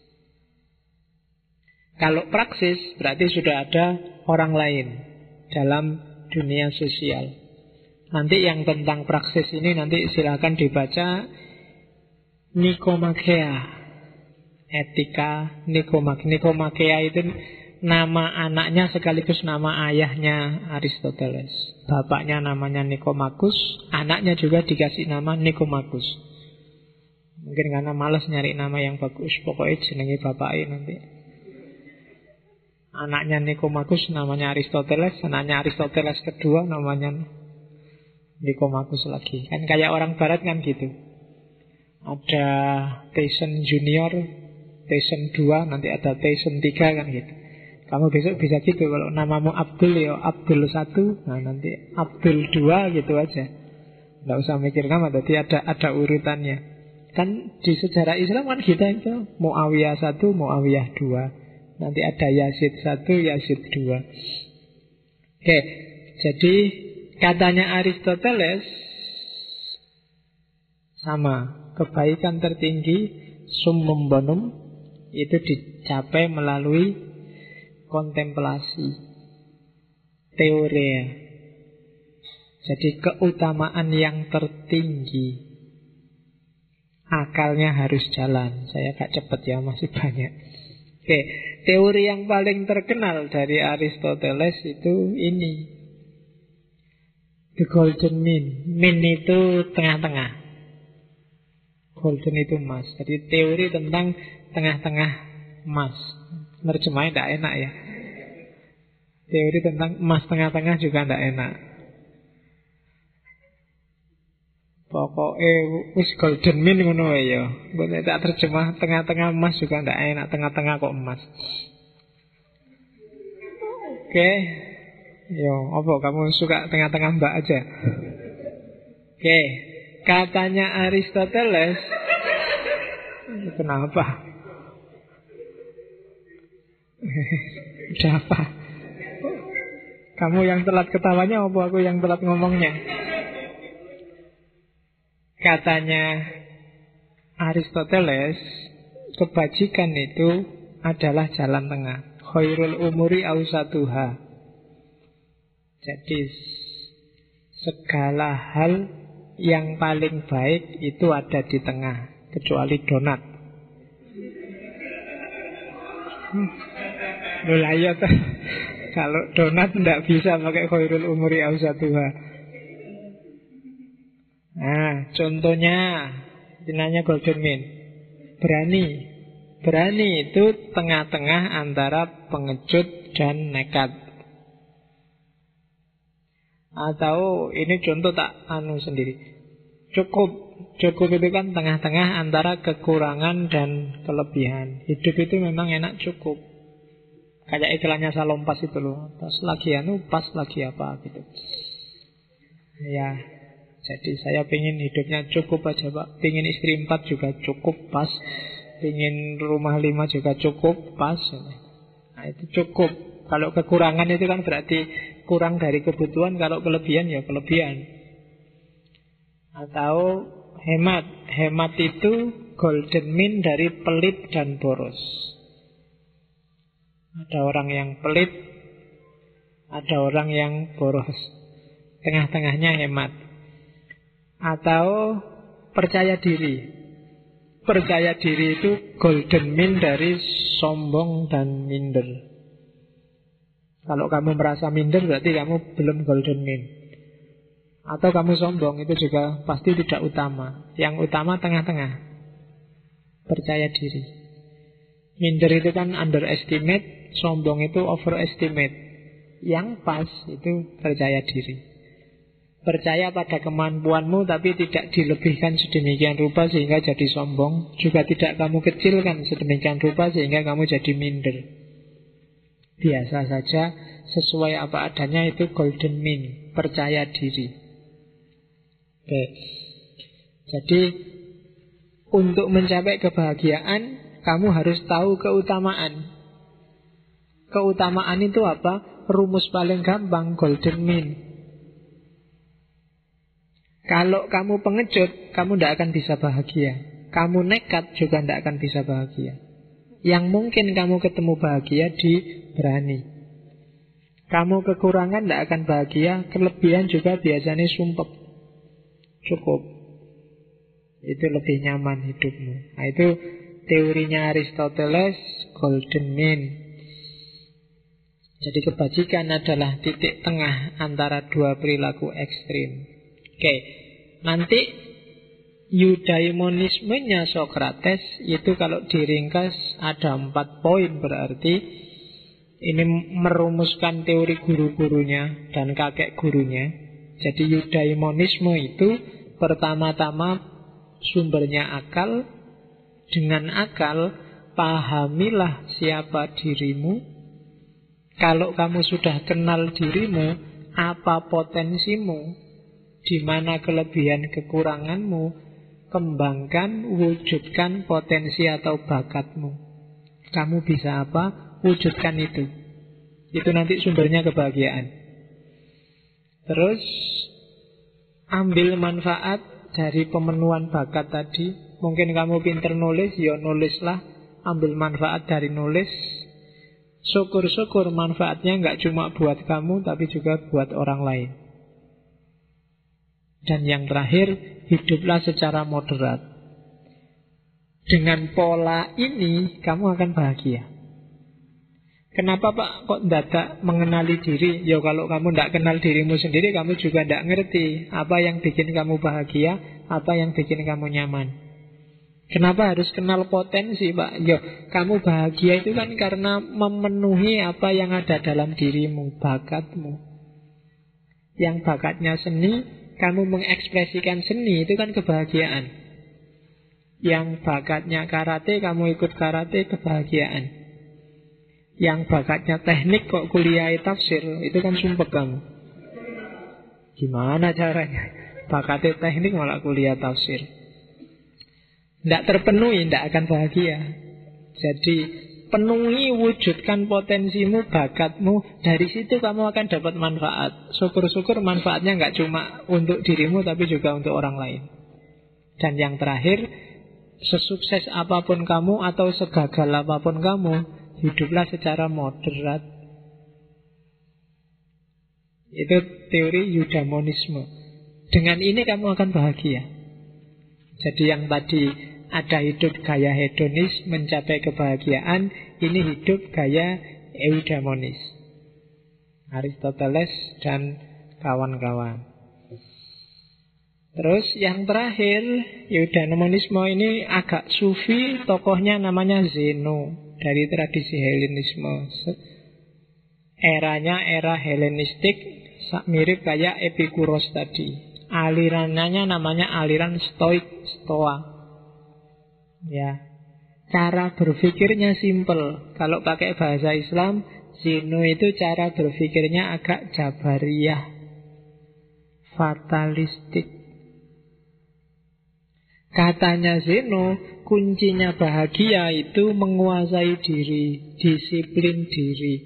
Kalau praksis berarti sudah ada orang lain dalam dunia sosial. Nanti yang tentang praksis ini nanti silakan dibaca Nikomakea. Etika Nikomakea itu nama anaknya sekaligus nama ayahnya Aristoteles. Bapaknya namanya Nikomakus, anaknya juga dikasih nama Nikomakus. Mungkin karena malas nyari nama yang bagus, pokoknya jenenge bapaknya nanti. Anaknya Nikomakus namanya Aristoteles, anaknya Aristoteles kedua namanya Nikomakus lagi. Kan kayak orang barat kan gitu. Ada Tyson Junior, Tyson 2, nanti ada Tyson 3 kan gitu. Kamu besok bisa gitu. Kalau namamu Abdul ya Abdul 1, nah nanti Abdul 2 gitu aja. Nggak usah mikir nama, jadi ada urutannya. Kan di sejarah Islam kan kita itu Muawiyah 1, Muawiyah 2. Nanti ada Yazid 1, Yazid 2. Oke, jadi katanya Aristoteles sama, kebaikan tertinggi summum bonum itu dicapai melalui kontemplasi, teoria. Jadi keutamaan yang tertinggi, akalnya harus jalan. Saya agak cepat ya, masih banyak. Oke, teori yang paling terkenal dari Aristoteles itu ini, the golden mean. Mean itu tengah-tengah, golden itu emas. Jadi teori tentang tengah-tengah emas. Nerjemahnya tidak enak ya. Teori tentang emas tengah-tengah juga tidak enak. Pokoknya wis golden mean ngono ya. Boleh tak terjemah tengah-tengah emas juga tidak enak, tengah-tengah kok emas. Oke. Yo, apa kamu suka tengah-tengah mbak aja? Oke. Katanya Aristoteles. Kenapa? Udah apa? Kamu yang telat ketawanya apa aku yang telat ngomongnya? Katanya Aristoteles, kebajikan itu adalah jalan tengah. Khairul umuri ausatuha. Jadi segala hal yang paling baik itu ada di tengah, kecuali donat. Loh, kalau donat tidak bisa pakai khairul umuri ausatuha. Nah, contohnya dinanya golden mean. Berani itu tengah-tengah antara pengecut dan nekat. Atau ini contoh tak sendiri. Cukup itu kan tengah-tengah antara kekurangan dan kelebihan. Hidup itu memang enak cukup. Kayak iklannya Salompas itu loh. Pas lagi pas lagi apa gitu. Ya, jadi saya pengen hidupnya cukup aja Pak. Pengen istri 4 juga cukup pas. Pengen rumah 5 juga cukup pas. Nah itu cukup. Kalau kekurangan itu kan berarti kurang dari kebutuhan. Kalau kelebihan ya kelebihan. Atau hemat. Hemat itu golden mean dari pelit dan boros. Ada orang yang pelit, ada orang yang boros. Tengah-tengahnya hemat. Atau percaya diri. Percaya diri itu golden mean dari sombong dan minder. Kalau kamu merasa minder berarti kamu belum golden mean. Atau kamu sombong, itu juga pasti tidak utama. Yang utama tengah-tengah. Percaya diri. Minder itu kan underestimate, sombong itu overestimate. Yang pas itu percaya diri. Percaya pada kemampuanmu tapi tidak dilebihkan sedemikian rupa sehingga jadi sombong. Juga tidak kamu kecilkan sedemikian rupa sehingga kamu jadi minder. Biasa saja, sesuai apa adanya, itu golden mean. Percaya diri. Oke. Jadi untuk mencapai kebahagiaan, kamu harus tahu keutamaan. Keutamaan itu apa? Rumus paling gampang, golden mean. Kalau kamu pengecut, kamu tidak akan bisa bahagia. Kamu nekat juga tidak akan bisa bahagia. Yang mungkin kamu ketemu bahagia di berani. Kamu kekurangan tidak akan bahagia. Kelebihan juga biasanya sumpek. Cukup. Itu lebih nyaman hidupmu. Nah, itu teorinya Aristoteles, golden mean. Jadi kebajikan adalah titik tengah antara dua perilaku ekstrim. Oke, nanti eudaimonismenya Sokrates itu kalau diringkas ada 4 poin berarti. Ini merumuskan teori guru-gurunya dan kakek gurunya. Jadi eudaimonisme itu pertama-tama sumbernya akal. Dengan akal, pahamilah siapa dirimu. Kalau kamu sudah kenal dirimu, apa potensimu, di mana kelebihan kekuranganmu, kembangkan, wujudkan potensi atau bakatmu. Kamu bisa apa? Wujudkan itu. Itu nanti sumbernya kebahagiaan. Terus ambil manfaat dari pemenuhan bakat tadi. Mungkin kamu pinter nulis, ya nulislah. Ambil manfaat dari nulis. Syukur-syukur manfaatnya nggak cuma buat kamu, tapi juga buat orang lain. Dan yang terakhir, hiduplah secara moderat. Dengan pola ini, kamu akan bahagia. Kenapa Pak kok tidak mengenali diri? Ya kalau kamu tidak kenal dirimu sendiri, kamu juga tidak ngerti apa yang bikin kamu bahagia, apa yang bikin kamu nyaman. Kenapa harus kenal potensi Pak? Ya kamu bahagia itu kan karena memenuhi apa yang ada dalam dirimu, bakatmu. Yang bakatnya seni, kamu mengekspresikan seni, itu kan kebahagiaan. Yang bakatnya karate, kamu ikut karate, kebahagiaan. Yang bakatnya teknik kok kuliah tafsir, itu kan sumpek kamu. Gimana caranya? Bakatnya teknik malah kuliah tafsir. Tidak terpenuhi, tidak akan bahagia. Jadi penuhi, wujudkan potensimu, bakatmu. Dari situ kamu akan dapat manfaat. Syukur-syukur manfaatnya nggak cuma untuk dirimu, tapi juga untuk orang lain. Dan yang terakhir, sesukses apapun kamu atau segagal apapun kamu, hiduplah secara moderat. Itu teori eudaimonisme. Dengan ini kamu akan bahagia. Jadi yang tadi ada hidup gaya hedonis mencapai kebahagiaan, ini hidup gaya eudaimonis. Aristoteles dan kawan-kawan. Terus yang terakhir, eudaimonisme ini agak sufi, tokohnya namanya Zeno, dari tradisi Helenisme. Eranya era Helenistik, mirip kayak Epikuros tadi. Alirannya namanya aliran Stoik, Stoa. Ya, cara berpikirnya simple. Kalau pakai bahasa Islam, Zeno itu cara berpikirnya agak jabariyah, fatalistik. Katanya Zeno, kuncinya bahagia itu menguasai diri, disiplin diri.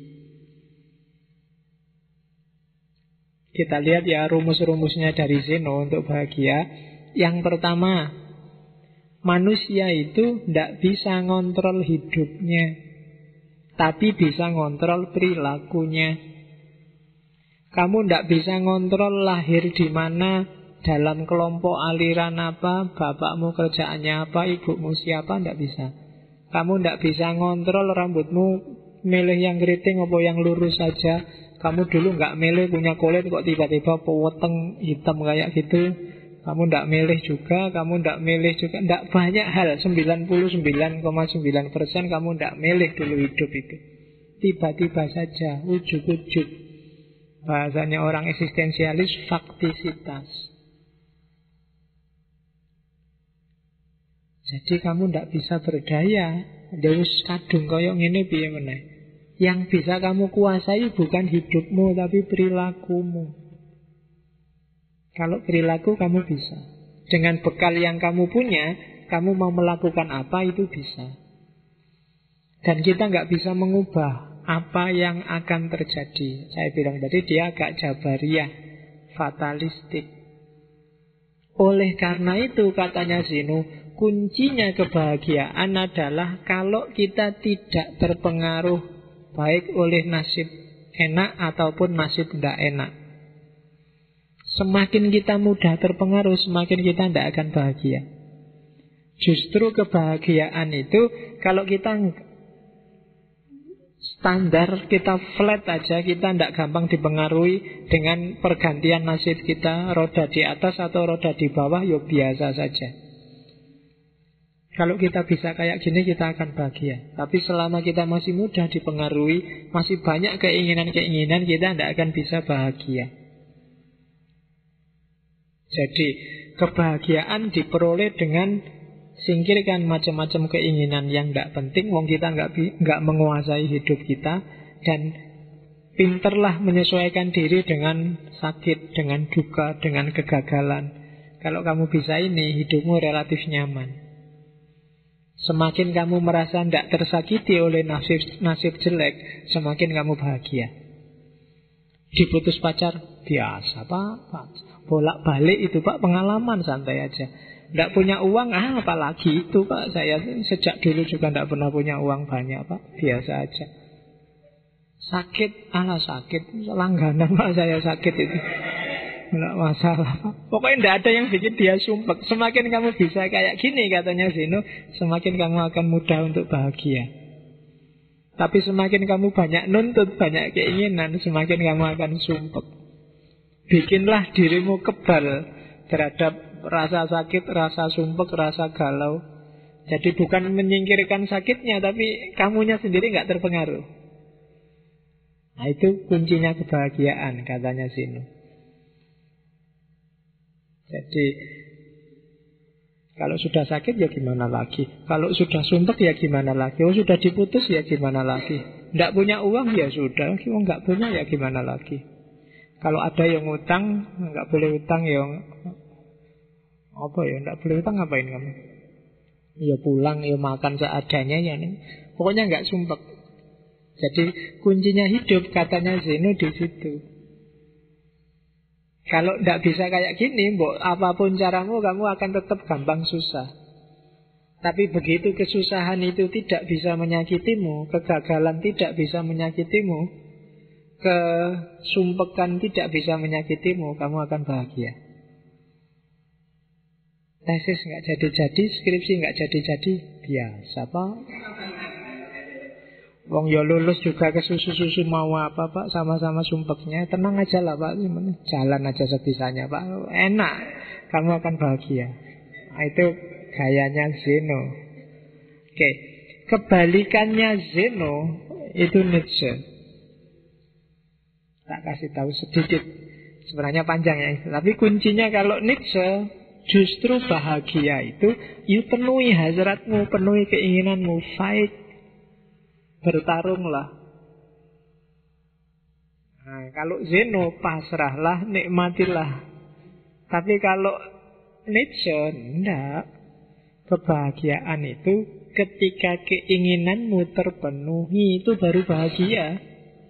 Kita lihat ya rumus-rumusnya dari Zeno untuk bahagia. Yang pertama, manusia itu tidak bisa ngontrol hidupnya, tapi bisa ngontrol perilakunya. Kamu tidak bisa ngontrol lahir di mana, dalam kelompok aliran apa, bapakmu kerjaannya apa, ibumu siapa, tidak bisa. Kamu tidak bisa ngontrol rambutmu milih yang keriting apa yang lurus saja. Kamu dulu nggak milih punya kulit kok tiba-tiba peweteng hitam kayak gitu. Kamu tidak milih juga, kamu tidak milih juga. Tidak banyak hal, 99,9% kamu tidak milih dulu hidup itu. Tiba-tiba saja, ujug-ujug. Bahasanya orang eksistensialis, faktisitas. Jadi kamu tidak bisa berdaya. Deus kadung koyok ngene piye meneh. Yang bisa kamu kuasai bukan hidupmu, tapi perilakumu. Kalau perilaku kamu bisa. Dengan bekal yang kamu punya, kamu mau melakukan apa itu bisa. Dan kita nggak bisa mengubah apa yang akan terjadi. Saya bilang tadi dia agak jabariyah, fatalistik. Oleh karena itu katanya Zeno, kuncinya kebahagiaan adalah kalau kita tidak terpengaruh baik oleh nasib enak ataupun nasib tidak enak. Semakin kita mudah terpengaruh, semakin kita tidak akan bahagia. Justru kebahagiaan itu kalau kita standar, kita flat aja, kita tidak gampang dipengaruhi dengan pergantian nasib kita, roda di atas atau roda di bawah, ya biasa saja. Kalau kita bisa kayak gini, kita akan bahagia. Tapi selama kita masih mudah dipengaruhi, masih banyak keinginan-keinginan, kita tidak akan bisa bahagia. Jadi kebahagiaan diperoleh dengan singkirkan macam-macam keinginan yang tidak penting. Wong kita nggak menguasai hidup kita. Dan pinterlah menyesuaikan diri dengan sakit, dengan duka, dengan kegagalan. Kalau kamu bisa ini, hidupmu relatif nyaman. Semakin kamu merasa tidak tersakiti oleh nasib jelek, semakin kamu bahagia. Diputus pacar, biasa Pak. Bolak-balik itu Pak, pengalaman, santai aja. Tidak punya uang, apalagi itu Pak. Saya sejak dulu juga tidak pernah punya uang banyak Pak, biasa aja. Sakit, sakit, langganan Pak saya sakit itu. Tidak masalah. Pokoknya tidak ada yang bikin dia sumpek. Semakin kamu bisa kayak gini katanya Zeno, semakin kamu akan mudah untuk bahagia. Tapi semakin kamu banyak nuntut, banyak keinginan, semakin kamu akan sumpek. Bikinlah dirimu kebal terhadap rasa sakit, rasa sumpek, rasa galau. Jadi bukan menyingkirkan sakitnya, tapi kamunya sendiri nggak terpengaruh. Nah itu kuncinya kebahagiaan katanya Zeno. Jadi kalau sudah sakit ya gimana lagi. Kalau sudah sumpek ya gimana lagi. Oh sudah diputus ya gimana lagi. Tidak punya uang ya sudah. Kalau nggak punya ya gimana lagi. Kalau ada yang utang, nggak boleh utang ya apa ya, nggak boleh utang ngapain kamu? Ya pulang ya makan seadanya ya. Pokoknya nggak sumpek. Jadi kuncinya hidup katanya Zeno di situ. Kalau tidak bisa kayak gini, apapun caramu, kamu akan tetap gampang susah. Tapi begitu kesusahan itu tidak bisa menyakitimu, kegagalan tidak bisa menyakitimu, kesumpekan tidak bisa menyakitimu, kamu akan bahagia. Tesis nggak jadi-jadi, skripsi nggak jadi-jadi, biasa Pak. Wong ya lulus juga ke susu-susu mau apa Pak, sama-sama sumpeknya. Tenang aja lah Pak, jalan aja sebisanya Pak. Enak, kamu akan bahagia. Nah, itu gayanya Zeno. Oke, kebalikannya Zeno itu Nietzsche. Tak kasih tahu sedikit. Sebenarnya panjang ya, tapi kuncinya kalau Nietzsche justru bahagia itu you penuhi hasratmu, penuhi keinginanmu, fight. Bertarunglah. Nah, kalau Zeno pasrahlah, nikmatilah. Tapi kalau Nietzsche enggak. Kebahagiaan itu ketika keinginanmu terpenuhi, itu baru bahagia.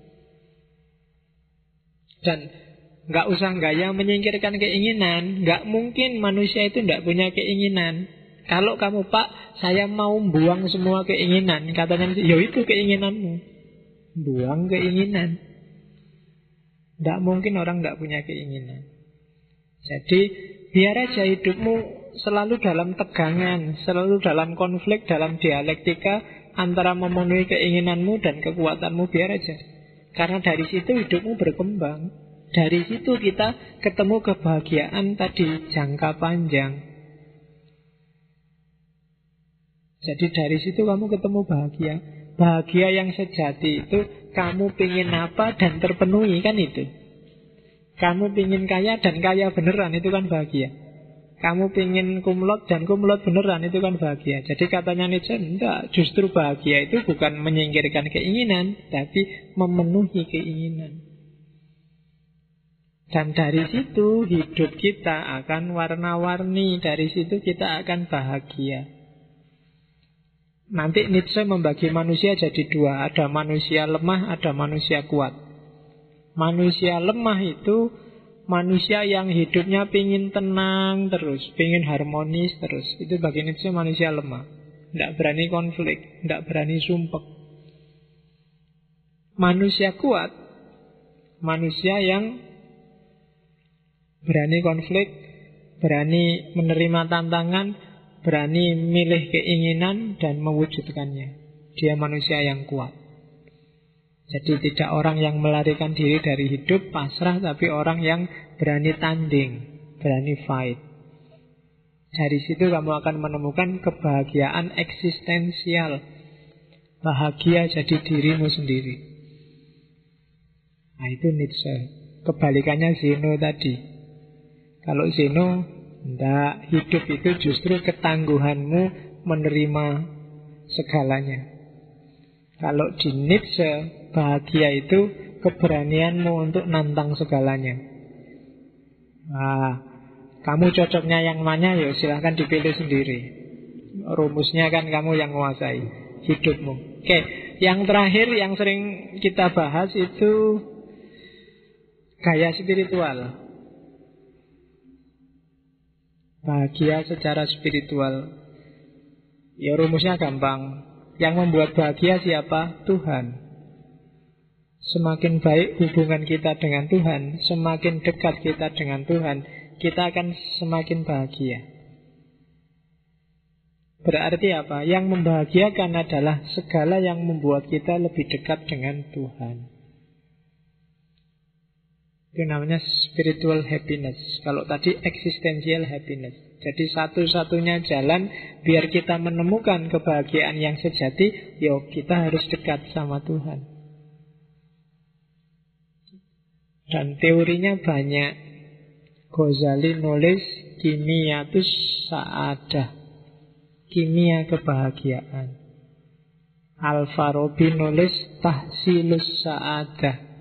Dan enggak usah gaya menyingkirkan keinginan. Enggak mungkin manusia itu enggak punya keinginan. Kalau kamu Pak, saya mau buang semua keinginan, katanya, ya itu keinginanmu. Buang keinginan. Tidak mungkin orang tidak punya keinginan. Jadi biar aja hidupmu selalu dalam tegangan, selalu dalam konflik, dalam dialektika antara memenuhi keinginanmu dan kekuatanmu, biar aja. Karena dari situ hidupmu berkembang. Dari situ kita ketemu kebahagiaan tadi, jangka panjang. Jadi dari situ kamu ketemu bahagia. Bahagia yang sejati itu kamu pingin apa dan terpenuhi, kan itu. Kamu pingin kaya dan kaya beneran, itu kan bahagia. Kamu pingin kumlot dan kumlot beneran, itu kan bahagia. Jadi katanya Nietzsche, enggak, justru bahagia itu bukan menyingkirkan keinginan, tapi memenuhi keinginan. Dan dari situ hidup kita akan warna-warni. Dari situ kita akan bahagia. Nanti Nietzsche membagi manusia jadi dua. Ada manusia lemah, ada manusia kuat. Manusia lemah itu manusia yang hidupnya pingin tenang terus, pingin harmonis terus. Itu bagi Nietzsche manusia lemah. Tidak berani konflik, tidak berani sumpek. Manusia kuat, manusia yang berani konflik, berani menerima tantangan, berani milih keinginan dan mewujudkannya. Dia manusia yang kuat. Jadi tidak orang yang melarikan diri dari hidup, pasrah, tapi orang yang berani tanding, berani fight. Dari situ kamu akan menemukan kebahagiaan eksistensial. Bahagia jadi dirimu sendiri. Nah itu Nietzsche. Kebalikannya Zeno tadi. Kalau Zeno, enggak, hidup itu justru ketangguhanmu menerima segalanya. Kalau di Nietzsche, bahagia itu keberanianmu untuk nantang segalanya. Nah, kamu cocoknya yang mana, ya silahkan dipilih sendiri. Rumusnya kan kamu yang menguasai hidupmu. Oke, yang terakhir yang sering kita bahas itu gaya spiritual. Bahagia secara spiritual. Ya rumusnya gampang. Yang membuat bahagia siapa? Tuhan. Semakin baik hubungan kita dengan Tuhan, semakin dekat kita dengan Tuhan, kita akan semakin bahagia. Berarti apa? Yang membahagiakan adalah segala yang membuat kita lebih dekat dengan Tuhan. Itu namanya spiritual happiness. Kalau tadi existential happiness. Jadi satu-satunya jalan biar kita menemukan kebahagiaan yang sejati, yo kita harus dekat sama Tuhan. Dan teorinya banyak. Ghazali nulis Kimiyatus Sa'adah, kimia kebahagiaan. Al-Farabi nulis Tahsilus Sa'adah,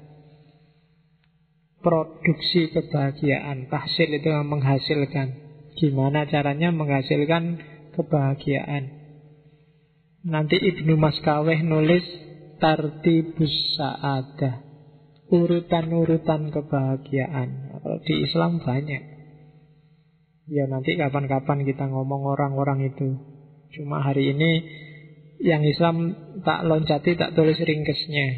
produksi kebahagiaan. Tahsil itu menghasilkan. Gimana caranya menghasilkan kebahagiaan. Nanti Ibnu Maskaweh nulis Tartibus Sa'adah, urutan-urutan kebahagiaan. Kalau di Islam banyak. Ya nanti kapan-kapan kita ngomong orang-orang itu. Cuma hari ini yang Islam tak loncati, tak tulis ringkesnya.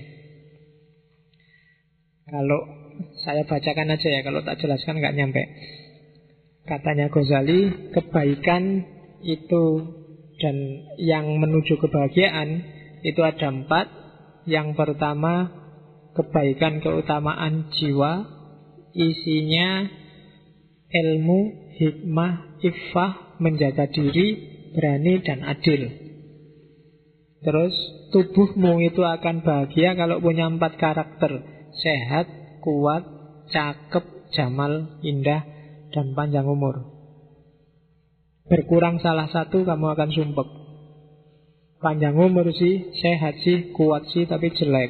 Kalau saya bacakan aja ya, kalau tak jelaskan nggak nyampe. Katanya Ghazali, kebaikan itu dan yang menuju kebahagiaan itu ada 4. Yang pertama, kebaikan keutamaan jiwa, isinya ilmu, hikmah, iffah, menjaga diri, berani dan adil. Terus tubuhmu itu akan bahagia kalau punya 4 karakter: sehat, kuat, cakep, jamal, indah, dan panjang umur. Berkurang salah satu kamu akan sumpek. Panjang umur sih, sehat sih, kuat sih, tapi jelek.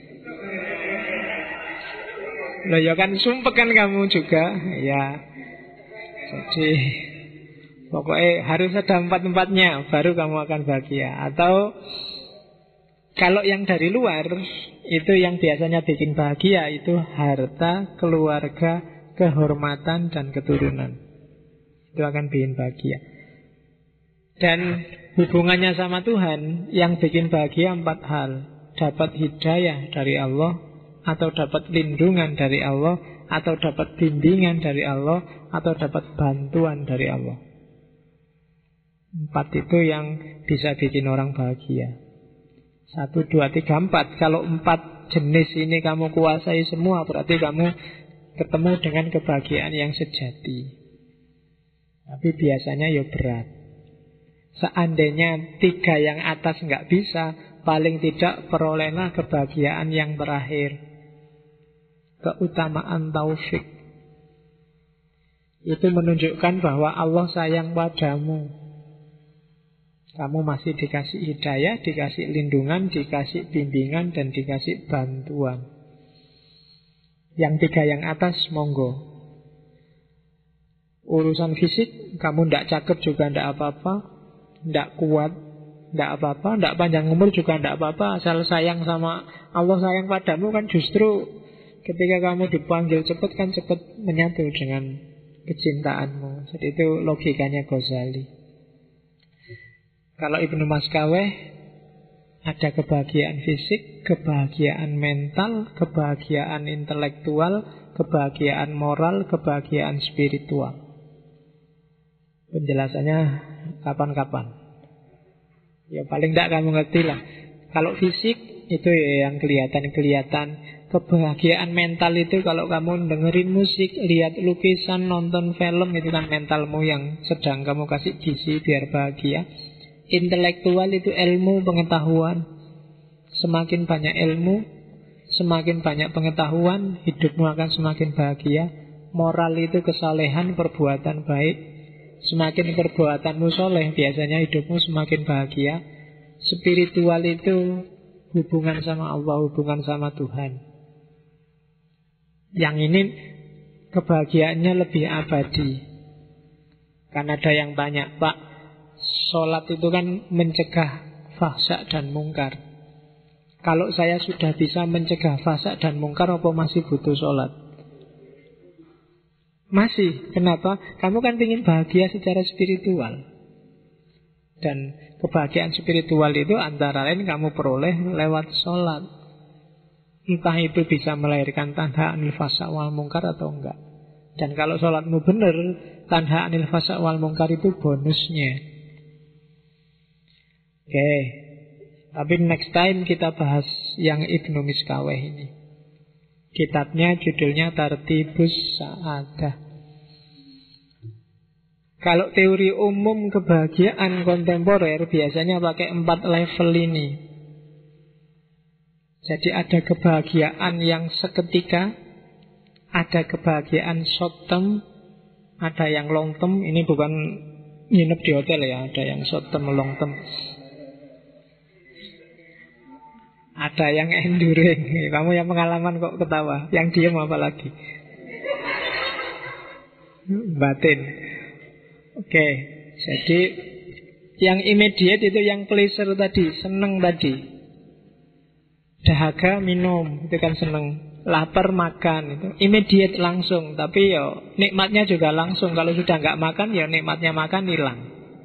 Loh ya kan sumpek kan kamu juga. Ya. Jadi pokoknya harus ada 4-4-nya, baru kamu akan bahagia. Atau kalau yang dari luar, itu yang biasanya bikin bahagia, itu harta, keluarga, kehormatan, dan keturunan. Itu akan bikin bahagia. Dan hubungannya sama Tuhan, yang bikin bahagia 4 hal. dapat hidayah dari Allah, atau dapat lindungan dari Allah, atau dapat bimbingan dari Allah, atau dapat bantuan dari Allah. 4 itu yang bisa bikin orang bahagia. 1, 2, 3, 4. Kalau 4 jenis ini kamu kuasai semua, berarti kamu ketemu dengan kebahagiaan yang sejati. Tapi biasanya ya berat. Seandainya 3 yang atas nggak bisa, paling tidak perolehlah kebahagiaan yang terakhir, keutamaan taufik. Itu menunjukkan bahwa Allah sayang padamu. Kamu masih dikasih hidayah, dikasih lindungan, dikasih bimbingan, dan dikasih bantuan. Yang 3 yang atas, monggo. Urusan fisik, kamu tidak cakep juga tidak apa-apa, tidak kuat, tidak apa-apa, tidak panjang umur juga tidak apa-apa, asal sayang sama Allah, sayang padamu kan justru ketika kamu dipanggil cepat kan cepat menyatu dengan kecintaanmu. Jadi itu logikanya Ghazali. Kalau Ibnu Maskaweh ada kebahagiaan fisik, kebahagiaan mental, kebahagiaan intelektual, kebahagiaan moral, kebahagiaan spiritual. Penjelasannya kapan-kapan. Ya paling tidak kamu ngerti lah. Kalau fisik itu ya yang kelihatan. Kebahagiaan mental itu kalau kamu dengerin musik, lihat lukisan, nonton film, itu kan mentalmu yang sedang kamu kasih gizi biar bahagia. Intelektual itu ilmu, pengetahuan. Semakin banyak ilmu, semakin banyak pengetahuan, hidupmu akan semakin bahagia. Moral itu kesalehan, perbuatan baik. Semakin perbuatanmu soleh, biasanya hidupmu semakin bahagia. Spiritual itu hubungan sama Allah, hubungan sama Tuhan. Yang ini kebahagiaannya lebih abadi. Kan ada yang tanya, Pak, sholat itu kan mencegah fahsya dan mungkar. Kalau saya sudah bisa mencegah fahsya dan mungkar, apa masih butuh sholat? Masih. Kenapa? Kamu kan ingin bahagia secara spiritual. Dan kebahagiaan spiritual itu antara lain kamu peroleh lewat sholat. Entah itu bisa melahirkan tanha anil fahsya wal mungkar atau enggak. Dan kalau sholatmu benar, tanha anil fahsya wal mungkar itu bonusnya. Oke. Tapi next time kita bahas yang Ibnu Miskaweh ini. Kitabnya judulnya Tartibus Sa'adah. Kalau teori umum kebahagiaan kontemporer biasanya pakai 4 level ini. Jadi ada kebahagiaan yang seketika, ada kebahagiaan short term, ada yang long term. Ini bukan nginep di hotel ya, ada yang short term, long term. Ada yang enduring. Kamu yang pengalaman kok ketawa. Yang diam apa lagi? Batin. Oke. Jadi yang immediate itu yang pleasure tadi, seneng tadi. Dahaga minum, itu kan seneng. Lapar makan, itu immediate langsung. Tapi ya nikmatnya juga langsung. Kalau sudah nggak makan, ya nikmatnya makan hilang.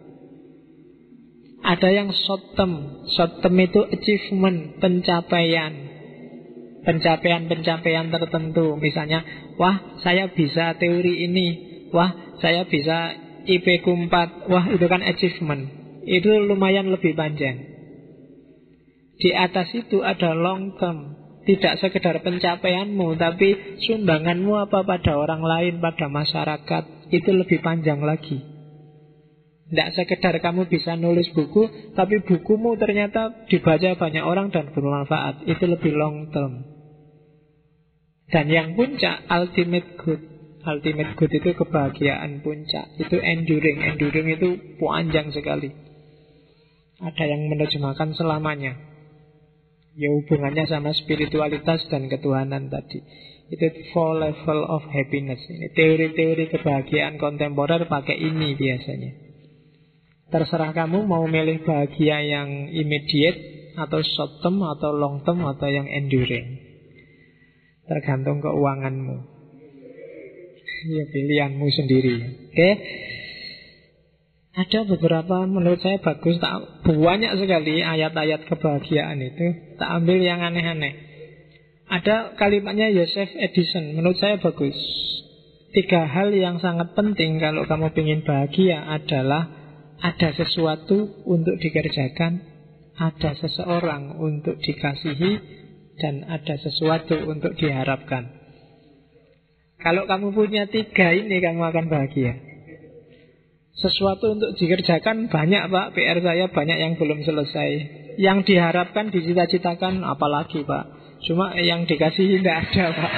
Ada yang short term. Short term itu achievement, pencapaian. Pencapaian tertentu. Misalnya, wah saya bisa teori ini. Wah saya bisa IP-ku 4. Wah itu kan achievement. Itu lumayan lebih panjang. Di atas itu ada long term. Tidak sekedar pencapaianmu, tapi sumbanganmu apa pada orang lain, pada masyarakat. Itu lebih panjang lagi. Tidak sekedar kamu bisa nulis buku, tapi bukumu ternyata dibaca banyak orang dan bermanfaat. Itu lebih long term. Dan yang puncak, ultimate good. Ultimate good itu kebahagiaan puncak. Itu enduring. Enduring itu panjang sekali. Ada yang menerjemahkan selamanya. Ya hubungannya sama spiritualitas dan ketuhanan tadi. Itu 4 level of happiness. Ini teori-teori kebahagiaan kontemporer pakai ini biasanya. Terserah kamu mau milih bahagia yang immediate, atau short term, atau long term, atau yang enduring. Tergantung keuanganmu. Ya pilihanmu sendiri. Oke. Ada beberapa menurut saya bagus, banyak sekali ayat-ayat kebahagiaan itu. Tak ambil yang aneh-aneh. Ada kalimatnya Joseph Edison, menurut saya bagus. 3 hal yang sangat penting kalau kamu ingin bahagia adalah ada sesuatu untuk dikerjakan, ada seseorang untuk dikasihi, dan ada sesuatu untuk diharapkan. Kalau kamu punya 3 ini, kamu akan bahagia. Sesuatu untuk dikerjakan banyak, Pak. PR saya banyak yang belum selesai. Yang diharapkan, dicita-citakan, apalagi, Pak. Cuma yang dikasihi tidak ada, Pak.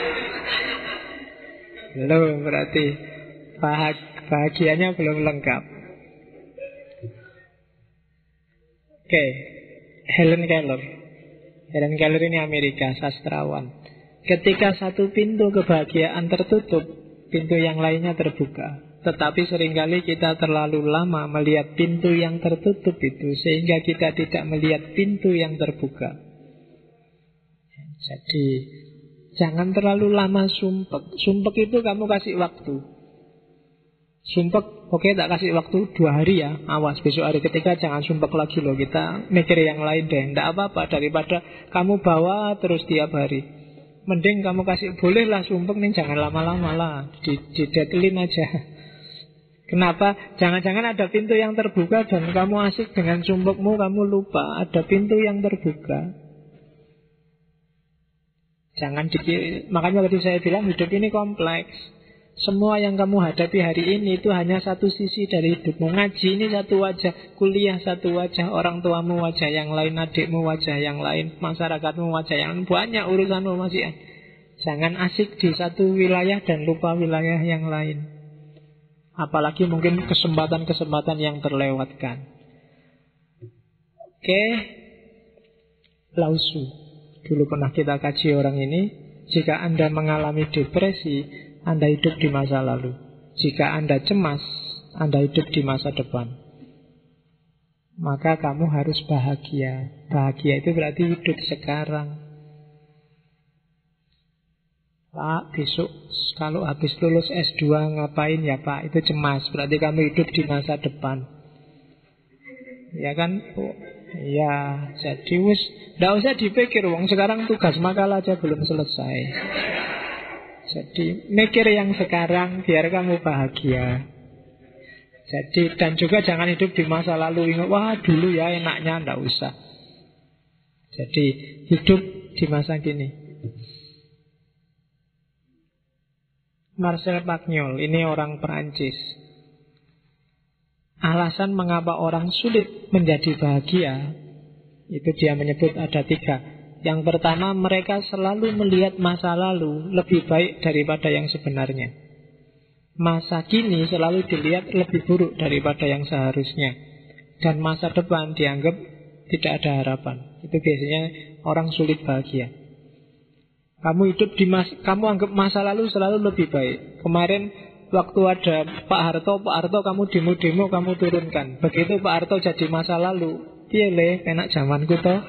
Belum, berarti bahagianya belum lengkap. Oke, Helen Keller. Helen Keller ini Amerika, sastrawan. Ketika satu pintu kebahagiaan tertutup, pintu yang lainnya terbuka. Tetapi seringkali kita terlalu lama melihat pintu yang tertutup itu, sehingga kita tidak melihat pintu yang terbuka. Jadi jangan terlalu lama sumpek. Sumpek itu kamu kasih waktu. Sumpek, oke, tak kasih waktu 2 hari ya. Awas, besok hari ketiga jangan sumpek lagi loh. Kita mikir yang lain deh. Tidak apa-apa, daripada kamu bawa terus tiap hari. Mending kamu kasih, bolehlah sumpek nih, jangan lama-lama lah. Didetelin aja. Kenapa? Jangan-jangan ada pintu yang terbuka dan kamu asik dengan sumpekmu, kamu lupa ada pintu yang terbuka. Jangan dikira. Makanya tadi saya bilang hidup ini kompleks. Semua yang kamu hadapi hari ini itu hanya satu sisi dari hidupmu. Ngaji ini satu wajah, kuliah satu wajah, orang tuamu wajah yang lain, adikmu wajah yang lain, masyarakatmu wajah yang lain. Banyak urusanmu masih. Jangan asik di satu wilayah dan lupa wilayah yang lain. Apalagi mungkin kesempatan-kesempatan yang terlewatkan. Oke, Lao Tzu. Dulu pernah kita kaji orang ini. Jika Anda mengalami depresi, Anda hidup di masa lalu. Jika Anda cemas, Anda hidup di masa depan. Maka kamu harus bahagia. Bahagia itu berarti hidup sekarang. Pak, besok kalau habis lulus S2 ngapain ya Pak? Itu cemas, berarti kamu hidup di masa depan. Ya kan? Oh, ya, jadi wis nggak usah dipikir, wong sekarang tugas makalah aja belum selesai. Jadi mikir yang sekarang biar kamu bahagia. Jadi dan juga jangan hidup di masa lalu, ingat wah dulu ya enaknya, nggak usah. Jadi hidup di masa kini. Marcel Pagnol, ini orang Perancis. Alasan mengapa orang sulit menjadi bahagia, itu dia menyebut ada 3. Yang pertama, mereka selalu melihat masa lalu lebih baik daripada yang sebenarnya. Masa kini selalu dilihat lebih buruk daripada yang seharusnya. Dan masa depan dianggap tidak ada harapan. Itu biasanya orang sulit bahagia. Kamu hidup kamu anggap masa lalu selalu lebih baik. Kemarin waktu ada Pak Harto kamu demo-demo kamu turunkan. Begitu Pak Harto jadi masa lalu, piye le, enak zamanku toh.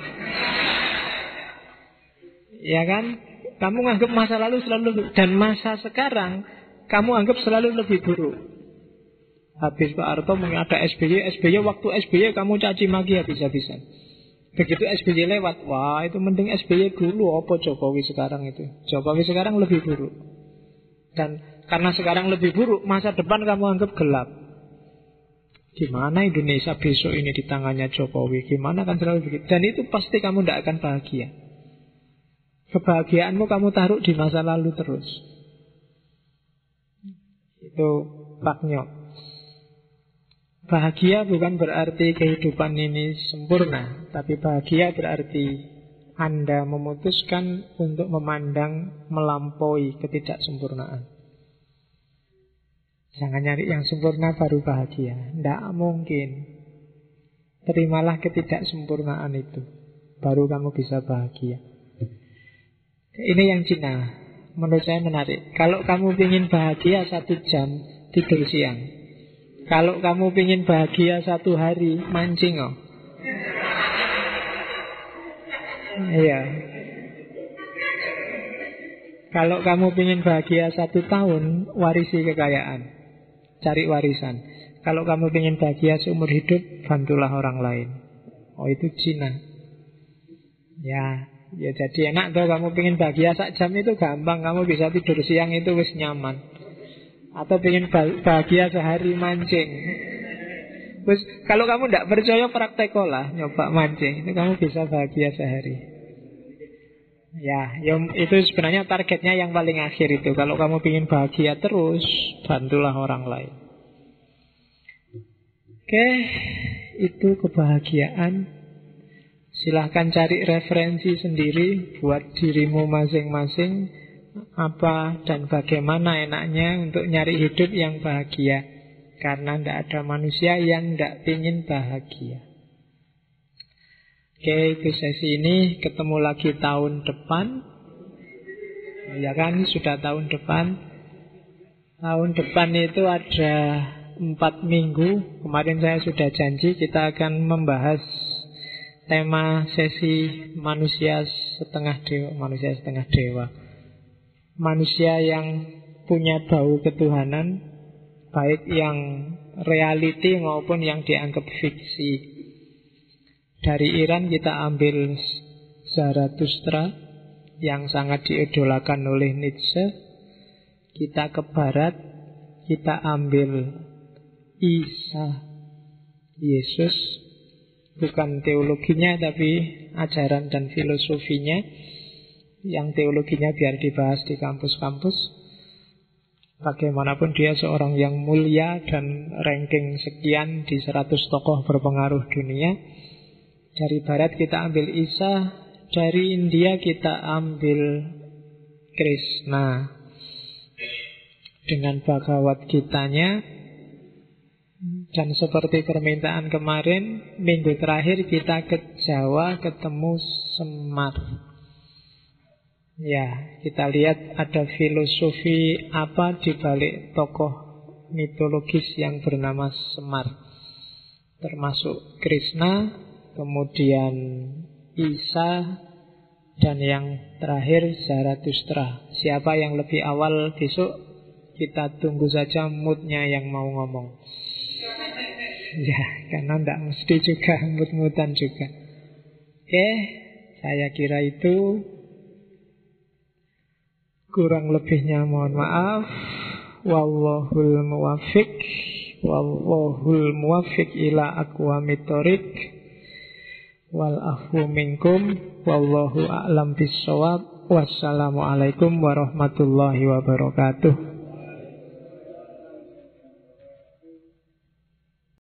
Ya kan? Kamu anggap masa lalu selalu lebih, dan masa sekarang kamu anggap selalu lebih buruk. Habis Pak Harto ada SBY waktu SBY kamu caci maki habis-habisan. Begitu SBY lewat, wah itu mending SBY dulu, apa Jokowi sekarang itu. Jokowi sekarang lebih buruk. Dan karena sekarang lebih buruk, masa depan kamu anggap gelap. Gimana Indonesia besok ini di tangannya Jokowi? Gimana kan selalu begitu. Dan itu pasti kamu tidak akan bahagia. Kebahagiaanmu kamu taruh di masa lalu terus. Itu Pagnol. Bahagia bukan berarti kehidupan ini sempurna, tapi bahagia berarti Anda memutuskan untuk memandang melampaui ketidaksempurnaan. Jangan nyari yang sempurna baru bahagia. Tidak mungkin. Terimalah ketidaksempurnaan itu, baru kamu bisa bahagia. Ini yang Cina, menurut saya menarik. Kalau kamu ingin bahagia 1 jam, tidur siang. Kalau kamu ingin bahagia 1 hari, mancing oh. Iya. Kalau kamu ingin bahagia 1 tahun, warisi kekayaan. Cari warisan. Kalau kamu ingin bahagia seumur hidup, bantulah orang lain. Oh, itu Cina. Ya jadi enak tuh, kamu ingin bahagia sak jam itu gampang. Kamu bisa tidur siang itu wis nyaman. Atau ingin bahagia sehari, mancing. Terus kalau kamu tidak percaya, praktekolah, nyoba mancing. Itu kamu bisa bahagia sehari. Ya, itu sebenarnya targetnya yang paling akhir itu. Kalau kamu ingin bahagia terus, bantulah orang lain. Oke, itu kebahagiaan. Silahkan cari referensi sendiri buat dirimu masing-masing, apa dan bagaimana enaknya untuk nyari hidup yang bahagia. Karena tidak ada manusia yang tidak ingin bahagia. Oke, itu sesi ini. Ketemu lagi tahun depan. Ya kan, sudah tahun depan. Tahun depan itu ada 4 minggu. Kemarin saya sudah janji kita akan membahas tema sesi manusia setengah dewa. Manusia yang punya bau ketuhanan, baik yang reality maupun yang dianggap fiksi. Dari Iran kita ambil Zarathustra yang sangat diidolakan oleh Nietzsche. Kita ke barat, kita ambil Isa, Yesus. Bukan teologinya tapi ajaran dan filosofinya. Yang teologinya biar dibahas di kampus-kampus. Bagaimanapun dia seorang yang mulia dan ranking sekian di 100 tokoh berpengaruh dunia. Dari barat kita ambil Isa, dari India kita ambil Krishna dengan Bhagavad Gitanya. Dan seperti permintaan kemarin, minggu terakhir kita ke Jawa ketemu Semar. Ya, kita lihat ada filosofi apa di balik tokoh mitologis yang bernama Semar. Termasuk Krishna, kemudian Isa, dan yang terakhir Zarathustra. Siapa yang lebih awal besok, kita tunggu saja moodnya yang mau ngomong. Ya, karena tidak mesti juga mood-moodan juga. Oke, saya kira itu. Kurang lebihnya mohon maaf. Wallahul muwaffiq ila aqwamit thoriq. Wal afu minkum wallahu a'lam bissawab. Wassalamualaikum warahmatullahi wabarakatuh.